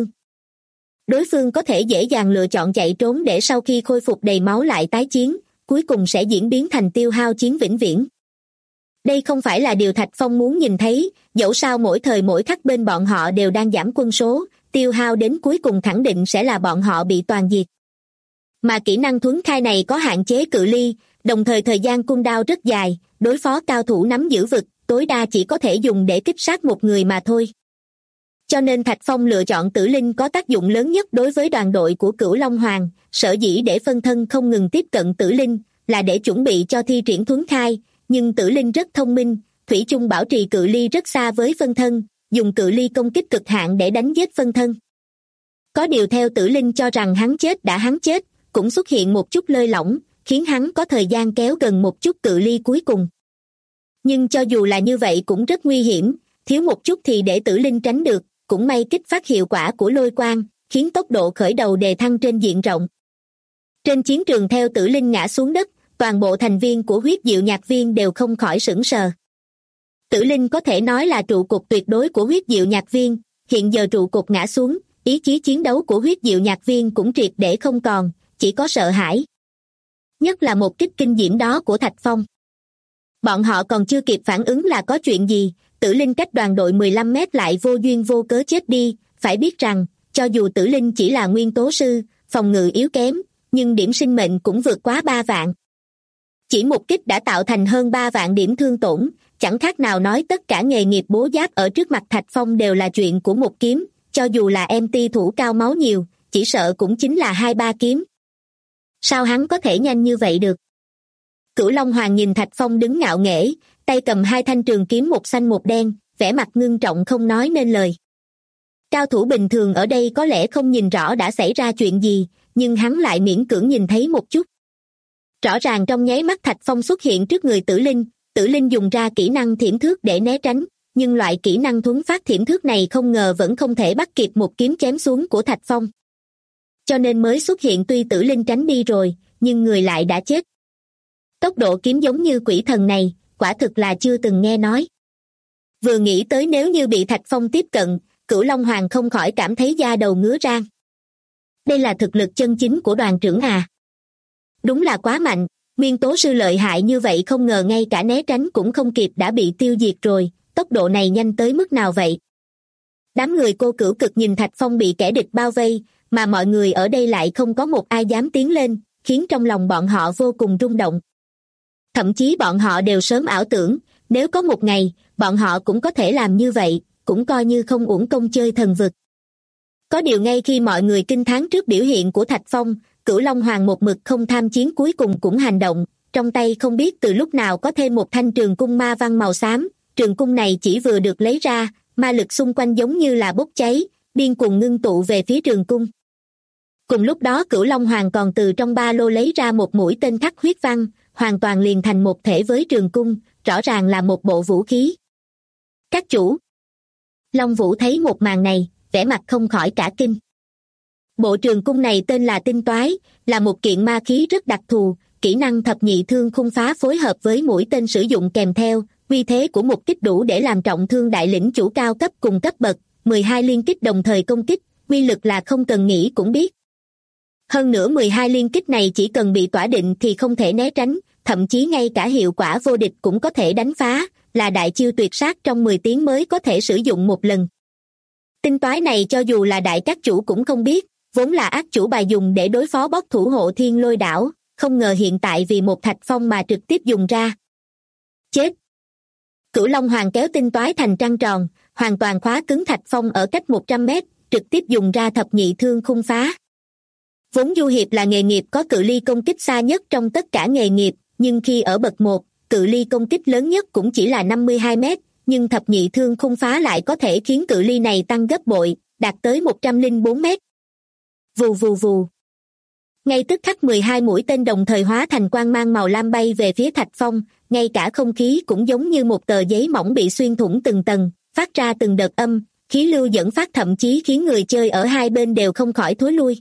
đối phương có thể dễ dàng lựa chọn chạy trốn để sau khi khôi phục đầy máu lại tái chiến, cuối cùng sẽ diễn biến thành tiêu hao chiến vĩnh viễn. Đây không phải là điều Thạch Phong muốn nhìn thấy, dẫu sao mỗi thời mỗi khắc bên bọn họ đều đang giảm quân số, tiêu hao đến cuối cùng khẳng định sẽ là bọn họ bị toàn diệt. Mà kỹ năng thuấn khai này có hạn chế cự ly, đồng thời thời gian cooldown rất dài, đối phó cao thủ nắm giữ vực, tối đa chỉ có thể dùng để kích sát một người mà thôi. Cho nên Thạch Phong lựa chọn Tử Linh có tác dụng lớn nhất đối với đoàn đội của Cửu Long Hoàng, sở dĩ để phân thân không ngừng tiếp cận Tử Linh, là để chuẩn bị cho thi triển thuấn khai, nhưng Tử Linh rất thông minh, thủy chung bảo trì cự ly rất xa với phân thân, dùng cự ly công kích cực hạn để đánh giết phân thân. Có điều theo Tử Linh cho rằng hắn chết, cũng xuất hiện một chút lơi lỏng, khiến hắn có thời gian kéo gần một chút cự ly cuối cùng. Nhưng cho dù là như vậy cũng rất nguy hiểm, thiếu một chút thì để Tử Linh tránh được, cũng may kích phát hiệu quả của lôi quang, khiến tốc độ khởi đầu đề thăng trên diện rộng. Trên chiến trường theo Tử Linh ngã xuống đất, toàn bộ thành viên của huyết diệu nhạc viên đều không khỏi sửng sờ. Tử Linh có thể nói là trụ cột tuyệt đối của huyết diệu nhạc viên, hiện giờ trụ cột ngã xuống, ý chí chiến đấu của huyết diệu nhạc viên cũng triệt để không còn, chỉ có sợ hãi. Nhất là một kích kinh diễm đó của Thạch Phong. Bọn họ còn chưa kịp phản ứng là có chuyện gì, Tử Linh cách đoàn đội 15 mét lại vô duyên vô cớ chết đi, phải biết rằng, cho dù Tử Linh chỉ là nguyên tố sư, phòng ngự yếu kém, nhưng điểm sinh mệnh cũng vượt quá 3 vạn. Chỉ một kích đã tạo thành hơn 3 vạn điểm thương tổn, chẳng khác nào nói tất cả nghề nghiệp bố giáp ở trước mặt Thạch Phong đều là chuyện của một kiếm, cho dù là MT thủ cao máu nhiều, chỉ sợ cũng chính là 2-3 kiếm. Sao hắn có thể nhanh như vậy được? Cửu Long Hoàng nhìn Thạch Phong đứng ngạo nghễ, tay cầm 2 thanh trường kiếm một xanh một đen, vẻ mặt ngưng trọng không nói nên lời. Cao thủ bình thường ở đây có lẽ không nhìn rõ đã xảy ra chuyện gì, nhưng hắn lại miễn cưỡng nhìn thấy một chút. Rõ ràng trong nháy mắt Thạch Phong xuất hiện trước người Tử Linh dùng ra kỹ năng thiểm thước để né tránh, nhưng loại kỹ năng thuấn phát thiểm thước này không ngờ vẫn không thể bắt kịp một kiếm chém xuống của Thạch Phong. Cho nên mới xuất hiện, tuy Tử Linh tránh đi rồi, nhưng người lại đã chết. Tốc độ kiếm giống như quỷ thần này, quả thực là chưa từng nghe nói. Vừa nghĩ tới nếu như bị Thạch Phong tiếp cận, Cửu Long Hoàng không khỏi cảm thấy da đầu ngứa rang. Đây là thực lực chân chính của đoàn trưởng à? Đúng là quá mạnh, nguyên tố sư lợi hại như vậy không ngờ ngay cả né tránh cũng không kịp đã bị tiêu diệt rồi, tốc độ này nhanh tới mức nào vậy? Đám người Cô Cửu Cực nhìn Thạch Phong bị kẻ địch bao vây, mà mọi người ở đây lại không có một ai dám tiến lên, khiến trong lòng bọn họ vô cùng rung động. Thậm chí bọn họ đều sớm ảo tưởng, nếu có một ngày, bọn họ cũng có thể làm như vậy, cũng coi như không uổng công chơi thần vực. Có điều ngay khi mọi người kinh thán trước biểu hiện của Thạch Phong, Cửu Long Hoàng một mực không tham chiến cuối cùng cũng hành động, trong tay không biết từ lúc nào có thêm một thanh trường cung ma văn màu xám, trường cung này chỉ vừa được lấy ra, ma lực xung quanh giống như là bốc cháy, điên cuồng ngưng tụ về phía trường cung. Cùng lúc đó Cửu Long Hoàng còn từ trong ba lô lấy ra một mũi tên khắc huyết văn, hoàn toàn liền thành một thể với trường cung, rõ ràng là một bộ vũ khí. Các chủ. Long Vũ thấy một màn này, vẻ mặt không khỏi cả kinh. Bộ trường cung này tên là Tinh Toái, là một kiện ma khí rất đặc thù, kỹ năng thập nhị thương khung phá phối hợp với mũi tên sử dụng kèm theo, uy thế của một kích đủ để làm trọng thương đại lĩnh chủ cao cấp cùng cấp bậc, 12 liên kích đồng thời công kích, uy lực là không cần nghĩ cũng biết. Hơn nữa 12 liên kích này chỉ cần bị tỏa định thì không thể né tránh, thậm chí ngay cả hiệu quả vô địch cũng có thể đánh phá, là đại chiêu tuyệt sát trong 10 tiếng mới có thể sử dụng một lần. Tinh Toái này cho dù là đại các chủ cũng không biết, vốn là ác chủ bài dùng để đối phó boss thủ hộ Thiên Lôi Đảo, không ngờ hiện tại vì một Thạch Phong mà trực tiếp dùng ra. Chết! Cửu Long Hoàng kéo Tinh Toái thành trăng tròn, hoàn toàn khóa cứng Thạch Phong ở cách 100 mét, trực tiếp dùng ra thập nhị thương khung phá. Vốn Du Hiệp là nghề nghiệp có cự ly công kích xa nhất trong tất cả nghề nghiệp, nhưng khi ở bậc 1, cự ly công kích lớn nhất cũng chỉ là 52 mét, nhưng thập nhị thương khung phá lại có thể khiến cự ly này tăng gấp bội, đạt tới 104 mét. Vù vù vù. Ngay tức khắc 12 mũi tên đồng thời hóa thành quang mang màu lam bay về phía Thạch Phong, ngay cả không khí cũng giống như một tờ giấy mỏng bị xuyên thủng từng tầng, phát ra từng đợt âm, khí lưu dẫn phát thậm chí khiến người chơi ở hai bên đều không khỏi thối lui.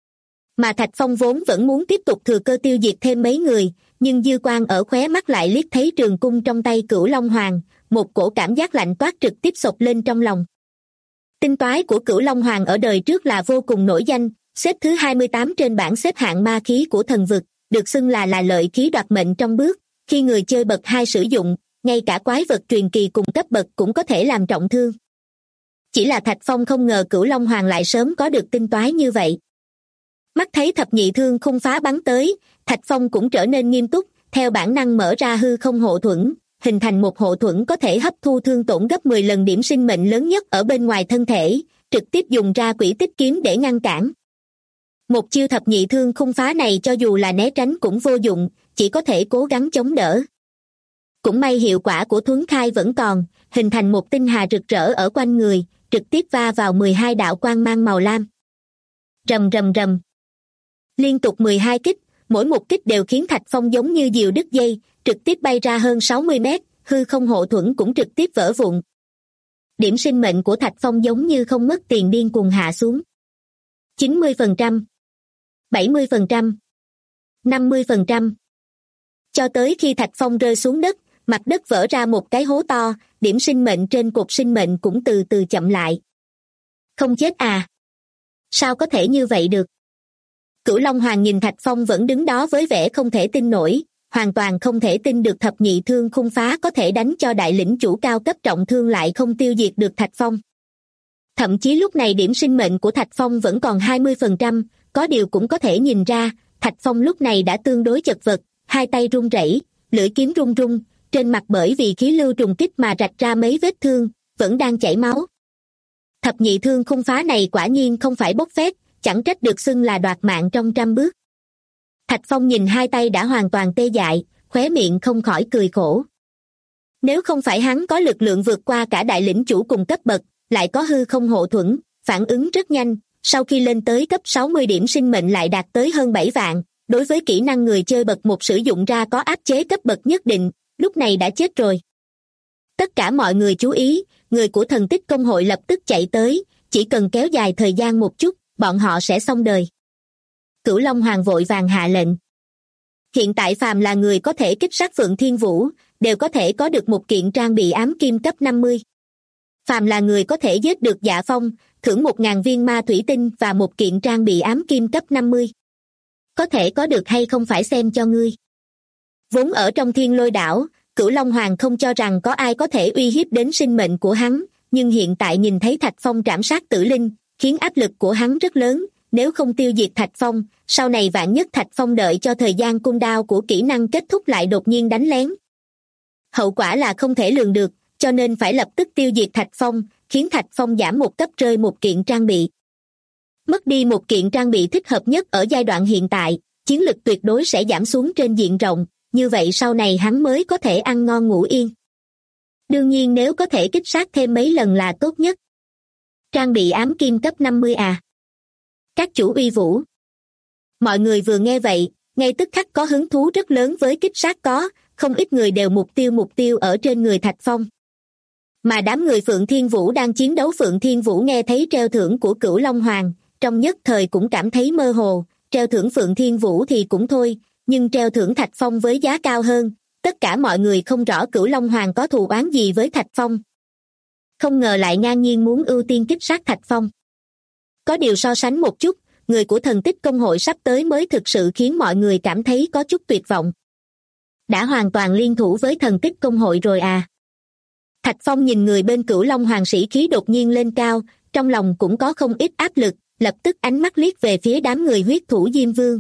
Mà Thạch Phong vốn vẫn muốn tiếp tục thừa cơ tiêu diệt thêm mấy người, nhưng dư quang ở khóe mắt lại liếc thấy trường cung trong tay Cửu Long Hoàng, một cổ cảm giác lạnh toát trực tiếp xộc lên trong lòng. Tinh toái của Cửu Long Hoàng ở đời trước là vô cùng nổi danh, xếp thứ 28 trên bảng xếp hạng ma khí của thần vực, được xưng là lợi khí đoạt mệnh trong bước, khi người chơi bậc 2 sử dụng, ngay cả quái vật truyền kỳ cùng cấp bậc cũng có thể làm trọng thương. Chỉ là Thạch Phong không ngờ Cửu Long Hoàng lại sớm có được tinh toái như vậy. Mắt thấy thập nhị thương khung phá bắn tới, Thạch Phong cũng trở nên nghiêm túc, theo bản năng mở ra hư không hộ thuẫn, hình thành một hộ thuẫn có thể hấp thu thương tổn gấp 10 lần điểm sinh mệnh lớn nhất ở bên ngoài thân thể, trực tiếp dùng ra quỷ tích kiếm để ngăn cản. Một chiêu thập nhị thương khung phá này cho dù là né tránh cũng vô dụng, chỉ có thể cố gắng chống đỡ. Cũng may hiệu quả của thuấn khai vẫn còn, hình thành một tinh hà rực rỡ ở quanh người, trực tiếp va vào 12 đạo quang mang màu lam. Rầm rầm rầm. Liên tục 12 kích, mỗi một kích đều khiến Thạch Phong giống như diều đứt dây, trực tiếp bay ra hơn 60 mét, hư không hộ thuẫn cũng trực tiếp vỡ vụn. Điểm sinh mệnh của Thạch Phong giống như không mất tiền điên cuồng hạ xuống. 90%, 70%, 50%. Cho tới khi Thạch Phong rơi xuống đất, mặt đất vỡ ra một cái hố to, điểm sinh mệnh trên cột sinh mệnh cũng từ từ chậm lại. Không chết à? Sao có thể như vậy được? Cửu Long Hoàng nhìn Thạch Phong vẫn đứng đó với vẻ không thể tin nổi, hoàn toàn không thể tin được thập nhị thương khung phá có thể đánh cho đại lĩnh chủ cao cấp trọng thương lại không tiêu diệt được Thạch Phong. Thậm chí lúc này điểm sinh mệnh của Thạch Phong vẫn còn 20%, có điều cũng có thể nhìn ra, Thạch Phong lúc này đã tương đối chật vật, hai tay run rẩy, lưỡi kiếm run run, trên mặt bởi vì khí lưu trùng kích mà rạch ra mấy vết thương, vẫn đang chảy máu. Thập nhị thương khung phá này quả nhiên không phải bốc phét, chẳng trách được xưng là đoạt mạng trong 100 bước. Thạch Phong nhìn hai tay đã hoàn toàn tê dại, khóe miệng không khỏi cười khổ. Nếu không phải hắn có lực lượng vượt qua cả đại lĩnh chủ cùng cấp bậc, lại có hư không hộ thuẫn, phản ứng rất nhanh, sau khi lên tới cấp 60 điểm sinh mệnh lại đạt tới hơn 7 vạn, đối với kỹ năng người chơi bậc 1 sử dụng ra có áp chế cấp bậc nhất định, lúc này đã chết rồi. Tất cả mọi người chú ý, người của thần tích công hội lập tức chạy tới, chỉ cần kéo dài thời gian một chút, bọn họ sẽ xong đời. Cửu Long Hoàng vội vàng hạ lệnh. Hiện tại phàm là người có thể kích sát Phượng Thiên Vũ, đều có thể có được một kiện trang bị ám kim cấp 50. Phàm là người có thể giết được Dạ Phong, thưởng 1.000 viên ma thủy tinh và một kiện trang bị ám kim cấp 50. Có thể có được hay không phải xem cho ngươi. Vốn ở trong Thiên Lôi đảo, Cửu Long Hoàng không cho rằng có ai có thể uy hiếp đến sinh mệnh của hắn, nhưng hiện tại nhìn thấy Thạch Phong trảm sát tử linh, khiến áp lực của hắn rất lớn, nếu không tiêu diệt Thạch Phong, sau này vạn nhất Thạch Phong đợi cho thời gian cooldown của kỹ năng kết thúc lại đột nhiên đánh lén. Hậu quả là không thể lường được, cho nên phải lập tức tiêu diệt Thạch Phong, khiến Thạch Phong giảm một cấp rơi một kiện trang bị. Mất đi một kiện trang bị thích hợp nhất ở giai đoạn hiện tại, chiến lực tuyệt đối sẽ giảm xuống trên diện rộng, như vậy sau này hắn mới có thể ăn ngon ngủ yên. Đương nhiên nếu có thể kích sát thêm mấy lần là tốt nhất. Trang bị ám kim cấp 50 à? Các chủ uy vũ. Mọi người vừa nghe vậy, ngay tức khắc có hứng thú rất lớn với kích sát có, không ít người đều mục tiêu ở trên người Thạch Phong. Mà đám người Phượng Thiên Vũ đang chiến đấu Phượng Thiên Vũ nghe thấy treo thưởng của Cửu Long Hoàng, trong nhất thời cũng cảm thấy mơ hồ, treo thưởng Phượng Thiên Vũ thì cũng thôi, nhưng treo thưởng Thạch Phong với giá cao hơn, tất cả mọi người không rõ Cửu Long Hoàng có thù oán gì với Thạch Phong. Không ngờ lại ngang nhiên muốn ưu tiên kích sát Thạch Phong. Có điều so sánh một chút, người của thần tích công hội sắp tới mới thực sự khiến mọi người cảm thấy có chút tuyệt vọng. Đã hoàn toàn liên thủ với thần tích công hội rồi à? Thạch Phong nhìn người bên Cửu Long Hoàng sĩ khí đột nhiên lên cao, trong lòng cũng có không ít áp lực, lập tức ánh mắt liếc về phía đám người huyết thủ Diêm Vương.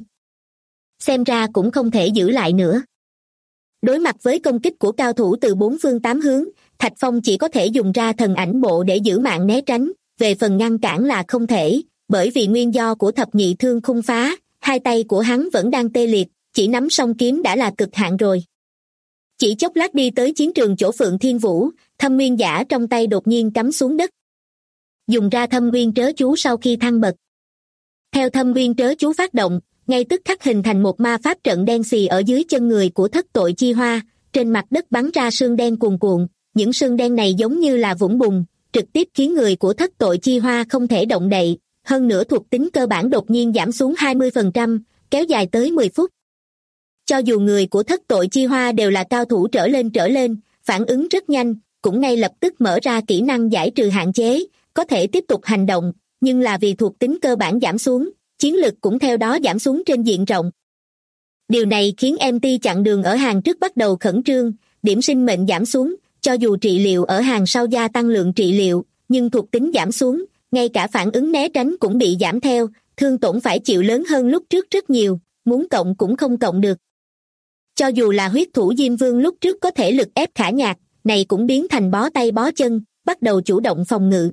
Xem ra cũng không thể giữ lại nữa. Đối mặt với công kích của cao thủ từ 4 phương 8 hướng, Thạch Phong chỉ có thể dùng ra thần ảnh bộ để giữ mạng né tránh, về phần ngăn cản là không thể, bởi vì nguyên do của thập nhị thương khung phá, hai tay của hắn vẫn đang tê liệt, chỉ nắm song kiếm đã là cực hạn rồi. Chỉ chốc lát đi tới chiến trường chỗ Phượng Thiên Vũ, thâm nguyên giả trong tay đột nhiên cắm xuống đất. Dùng ra thâm nguyên trớ chú sau khi thăng bậc. Theo thâm nguyên trớ chú phát động, ngay tức khắc hình thành một ma pháp trận đen xì ở dưới chân người của thất tội chi hoa, trên mặt đất bắn ra sương đen cuồn cuộn, những sương đen này giống như là vũng bùn, trực tiếp khiến người của thất tội chi hoa không thể động đậy, hơn nữa thuộc tính cơ bản đột nhiên giảm xuống 20%, kéo dài tới 10 phút. Cho dù người của thất tội chi hoa đều là cao thủ trở lên, phản ứng rất nhanh, cũng ngay lập tức mở ra kỹ năng giải trừ hạn chế, có thể tiếp tục hành động, nhưng là vì thuộc tính cơ bản giảm xuống, chiến lực cũng theo đó giảm xuống trên diện rộng. Điều này khiến MT chặn đường ở hàng trước bắt đầu khẩn trương, điểm sinh mệnh giảm xuống, cho dù trị liệu ở hàng sau gia tăng lượng trị liệu, nhưng thuộc tính giảm xuống, ngay cả phản ứng né tránh cũng bị giảm theo, thương tổn phải chịu lớn hơn lúc trước rất nhiều, muốn cộng cũng không cộng được. Cho dù là huyết thủ Diêm Vương lúc trước có thể lực ép Khả Nhạc, này cũng biến thành bó tay bó chân, bắt đầu chủ động phòng ngự.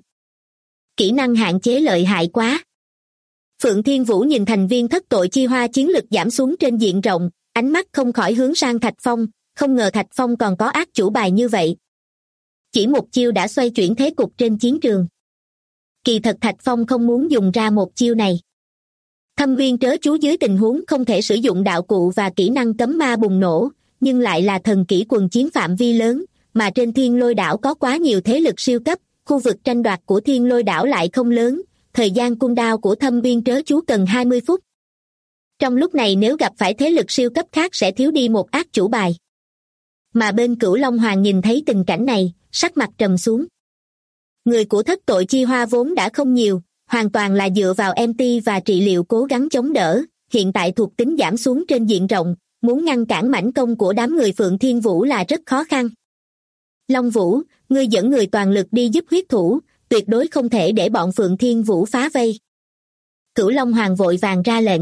Kỹ năng hạn chế lợi hại quá. Phượng Thiên Vũ nhìn thành viên thất tội chi hoa chiến lực giảm xuống trên diện rộng, ánh mắt không khỏi hướng sang Thạch Phong, không ngờ Thạch Phong còn có ác chủ bài như vậy. Chỉ một chiêu đã xoay chuyển thế cục trên chiến trường. Kỳ thật Thạch Phong không muốn dùng ra một chiêu này. Thâm viên trớ chú dưới tình huống không thể sử dụng đạo cụ và kỹ năng cấm ma bùng nổ, nhưng lại là thần kỹ quần chiến phạm vi lớn, mà trên Thiên Lôi đảo có quá nhiều thế lực siêu cấp, khu vực tranh đoạt của Thiên Lôi đảo lại không lớn, thời gian cooldown của thâm viên trớ chú cần 20 phút. Trong lúc này nếu gặp phải thế lực siêu cấp khác sẽ thiếu đi một ác chủ bài. Mà bên Cửu Long Hoàng nhìn thấy tình cảnh này, sắc mặt trầm xuống. Người của thất tội chi hoa vốn đã không nhiều, hoàn toàn là dựa vào MT và trị liệu cố gắng chống đỡ, hiện tại thuộc tính giảm xuống trên diện rộng, muốn ngăn cản mãnh công của đám người Phượng Thiên Vũ là rất khó khăn. Long Vũ, ngươi dẫn người toàn lực đi giúp huyết thủ, tuyệt đối không thể để bọn Phượng Thiên Vũ phá vây. Cửu Long Hoàng vội vàng ra lệnh.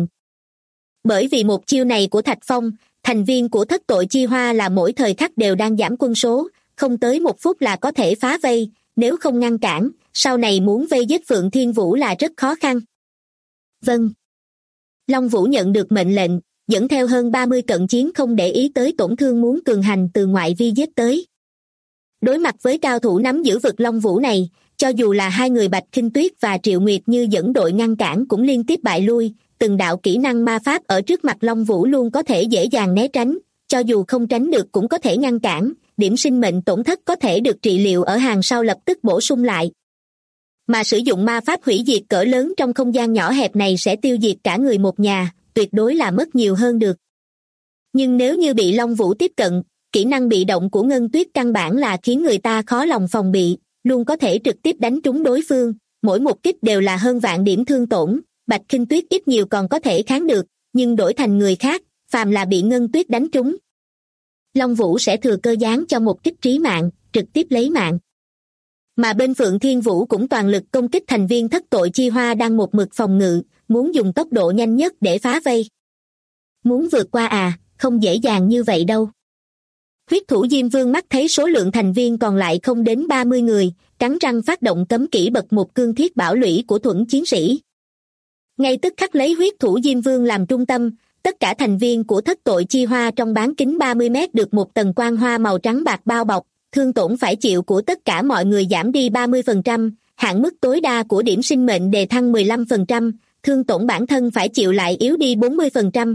Bởi vì một chiêu này của Thạch Phong, thành viên của thất tội chi hoa là mỗi thời khắc đều đang giảm quân số, không tới 1 phút là có thể phá vây, nếu không ngăn cản, sau này muốn vây giết Phượng Thiên Vũ là rất khó khăn. Vâng. Long Vũ nhận được mệnh lệnh, dẫn theo hơn 30 cận chiến không để ý tới tổn thương muốn cường hành từ ngoại vi giết tới. Đối mặt với cao thủ nắm giữ vực Long Vũ này, cho dù là hai người Bạch Khinh Tuyết và Triệu Nguyệt Như dẫn đội ngăn cản cũng liên tiếp bại lui, từng đạo kỹ năng ma pháp ở trước mặt Long Vũ luôn có thể dễ dàng né tránh, cho dù không tránh được cũng có thể ngăn cản, điểm sinh mệnh tổn thất có thể được trị liệu ở hàng sau lập tức bổ sung lại. Mà sử dụng ma pháp hủy diệt cỡ lớn trong không gian nhỏ hẹp này sẽ tiêu diệt cả người một nhà, tuyệt đối là mất nhiều hơn được. Nhưng nếu như bị Long Vũ tiếp cận, kỹ năng bị động của Ngân Tuyết căn bản là khiến người ta khó lòng phòng bị, luôn có thể trực tiếp đánh trúng đối phương, mỗi một kích đều là hơn vạn điểm thương tổn, Bạch Khinh Tuyết ít nhiều còn có thể kháng được, nhưng đổi thành người khác, phàm là bị Ngân Tuyết đánh trúng, Long Vũ sẽ thừa cơ giáng cho một kích trí mạng, trực tiếp lấy mạng. Mà bên Phượng Thiên Vũ cũng toàn lực công kích thành viên thất tội chi hoa đang một mực phòng ngự, muốn dùng tốc độ nhanh nhất để phá vây. Muốn vượt qua à, không dễ dàng như vậy đâu. Huyết thủ Diêm Vương mắt thấy số lượng thành viên còn lại không đến 30 người, cắn răng phát động cấm kỹ bật một cương thiết bảo lũy của Thuẫn chiến sĩ. Ngay tức khắc lấy huyết thủ Diêm Vương làm trung tâm, tất cả thành viên của thất tội chi hoa trong bán kính 30 mét được một tầng quang hoa màu trắng bạc bao bọc, thương tổn phải chịu của tất cả mọi người giảm đi 30%, hạn mức tối đa của điểm sinh mệnh đề thăng 15%, thương tổn bản thân phải chịu lại yếu đi 40%.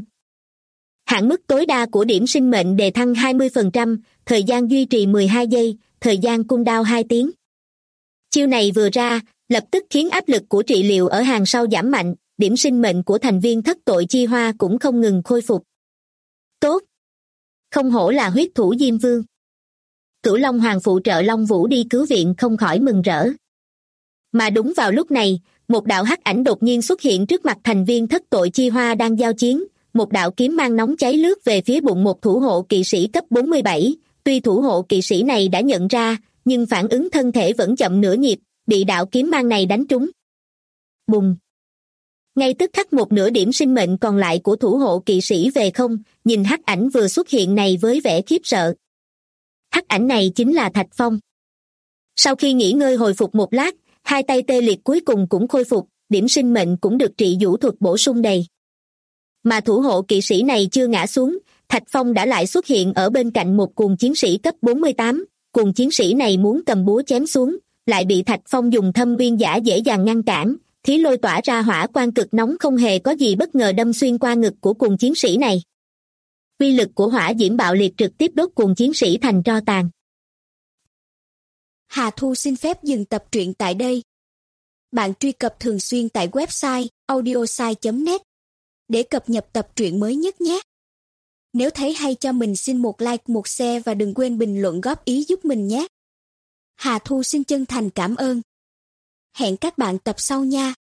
Hạn mức tối đa của điểm sinh mệnh đề thăng 20%, thời gian duy trì 12 giây, thời gian cooldown 2 tiếng. Chiêu này vừa ra, lập tức khiến áp lực của trị liệu ở hàng sau giảm mạnh, điểm sinh mệnh của thành viên thất tội chi hoa cũng không ngừng khôi phục. Tốt! Không hổ là huyết thủ Diêm Vương. Cửu Long Hoàng phụ trợ Long Vũ đi cứu viện không khỏi mừng rỡ. Mà đúng vào lúc này, một đạo hắc ảnh đột nhiên xuất hiện trước mặt thành viên thất tội chi hoa đang giao chiến, một đạo kiếm mang nóng cháy lướt về phía bụng một thủ hộ kỵ sĩ cấp 47, tuy thủ hộ kỵ sĩ này đã nhận ra, nhưng phản ứng thân thể vẫn chậm nửa nhịp, bị đạo kiếm mang này đánh trúng. Bùng! Ngay tức khắc một nửa điểm sinh mệnh còn lại của thủ hộ kỵ sĩ về không, nhìn hắc ảnh vừa xuất hiện này với vẻ khiếp sợ. Hắc ảnh này chính là Thạch Phong. Sau khi nghỉ ngơi hồi phục một lát, hai tay tê liệt cuối cùng cũng khôi phục, điểm sinh mệnh cũng được trị vũ thuật bổ sung đầy. Mà thủ hộ kỵ sĩ này chưa ngã xuống, Thạch Phong đã lại xuất hiện ở bên cạnh một cuồng chiến sĩ cấp 48, cuồng chiến sĩ này muốn cầm búa chém xuống, lại bị Thạch Phong dùng thâm uyên giả dễ dàng ngăn cản, thí lôi tỏa ra hỏa quang cực nóng không hề có gì bất ngờ đâm xuyên qua ngực của cuồng chiến sĩ này. Uy lực của hỏa diễm bạo liệt trực tiếp đốt cuồng chiến sĩ thành tro tàn. Hà Thu xin phép dừng tập truyện tại đây. Bạn truy cập thường xuyên tại website audiosai.net để cập nhật tập truyện mới nhất nhé. Nếu thấy hay cho mình xin một like, một share và đừng quên bình luận góp ý giúp mình nhé. Hà Thu xin chân thành cảm ơn. Hẹn các bạn tập sau nha.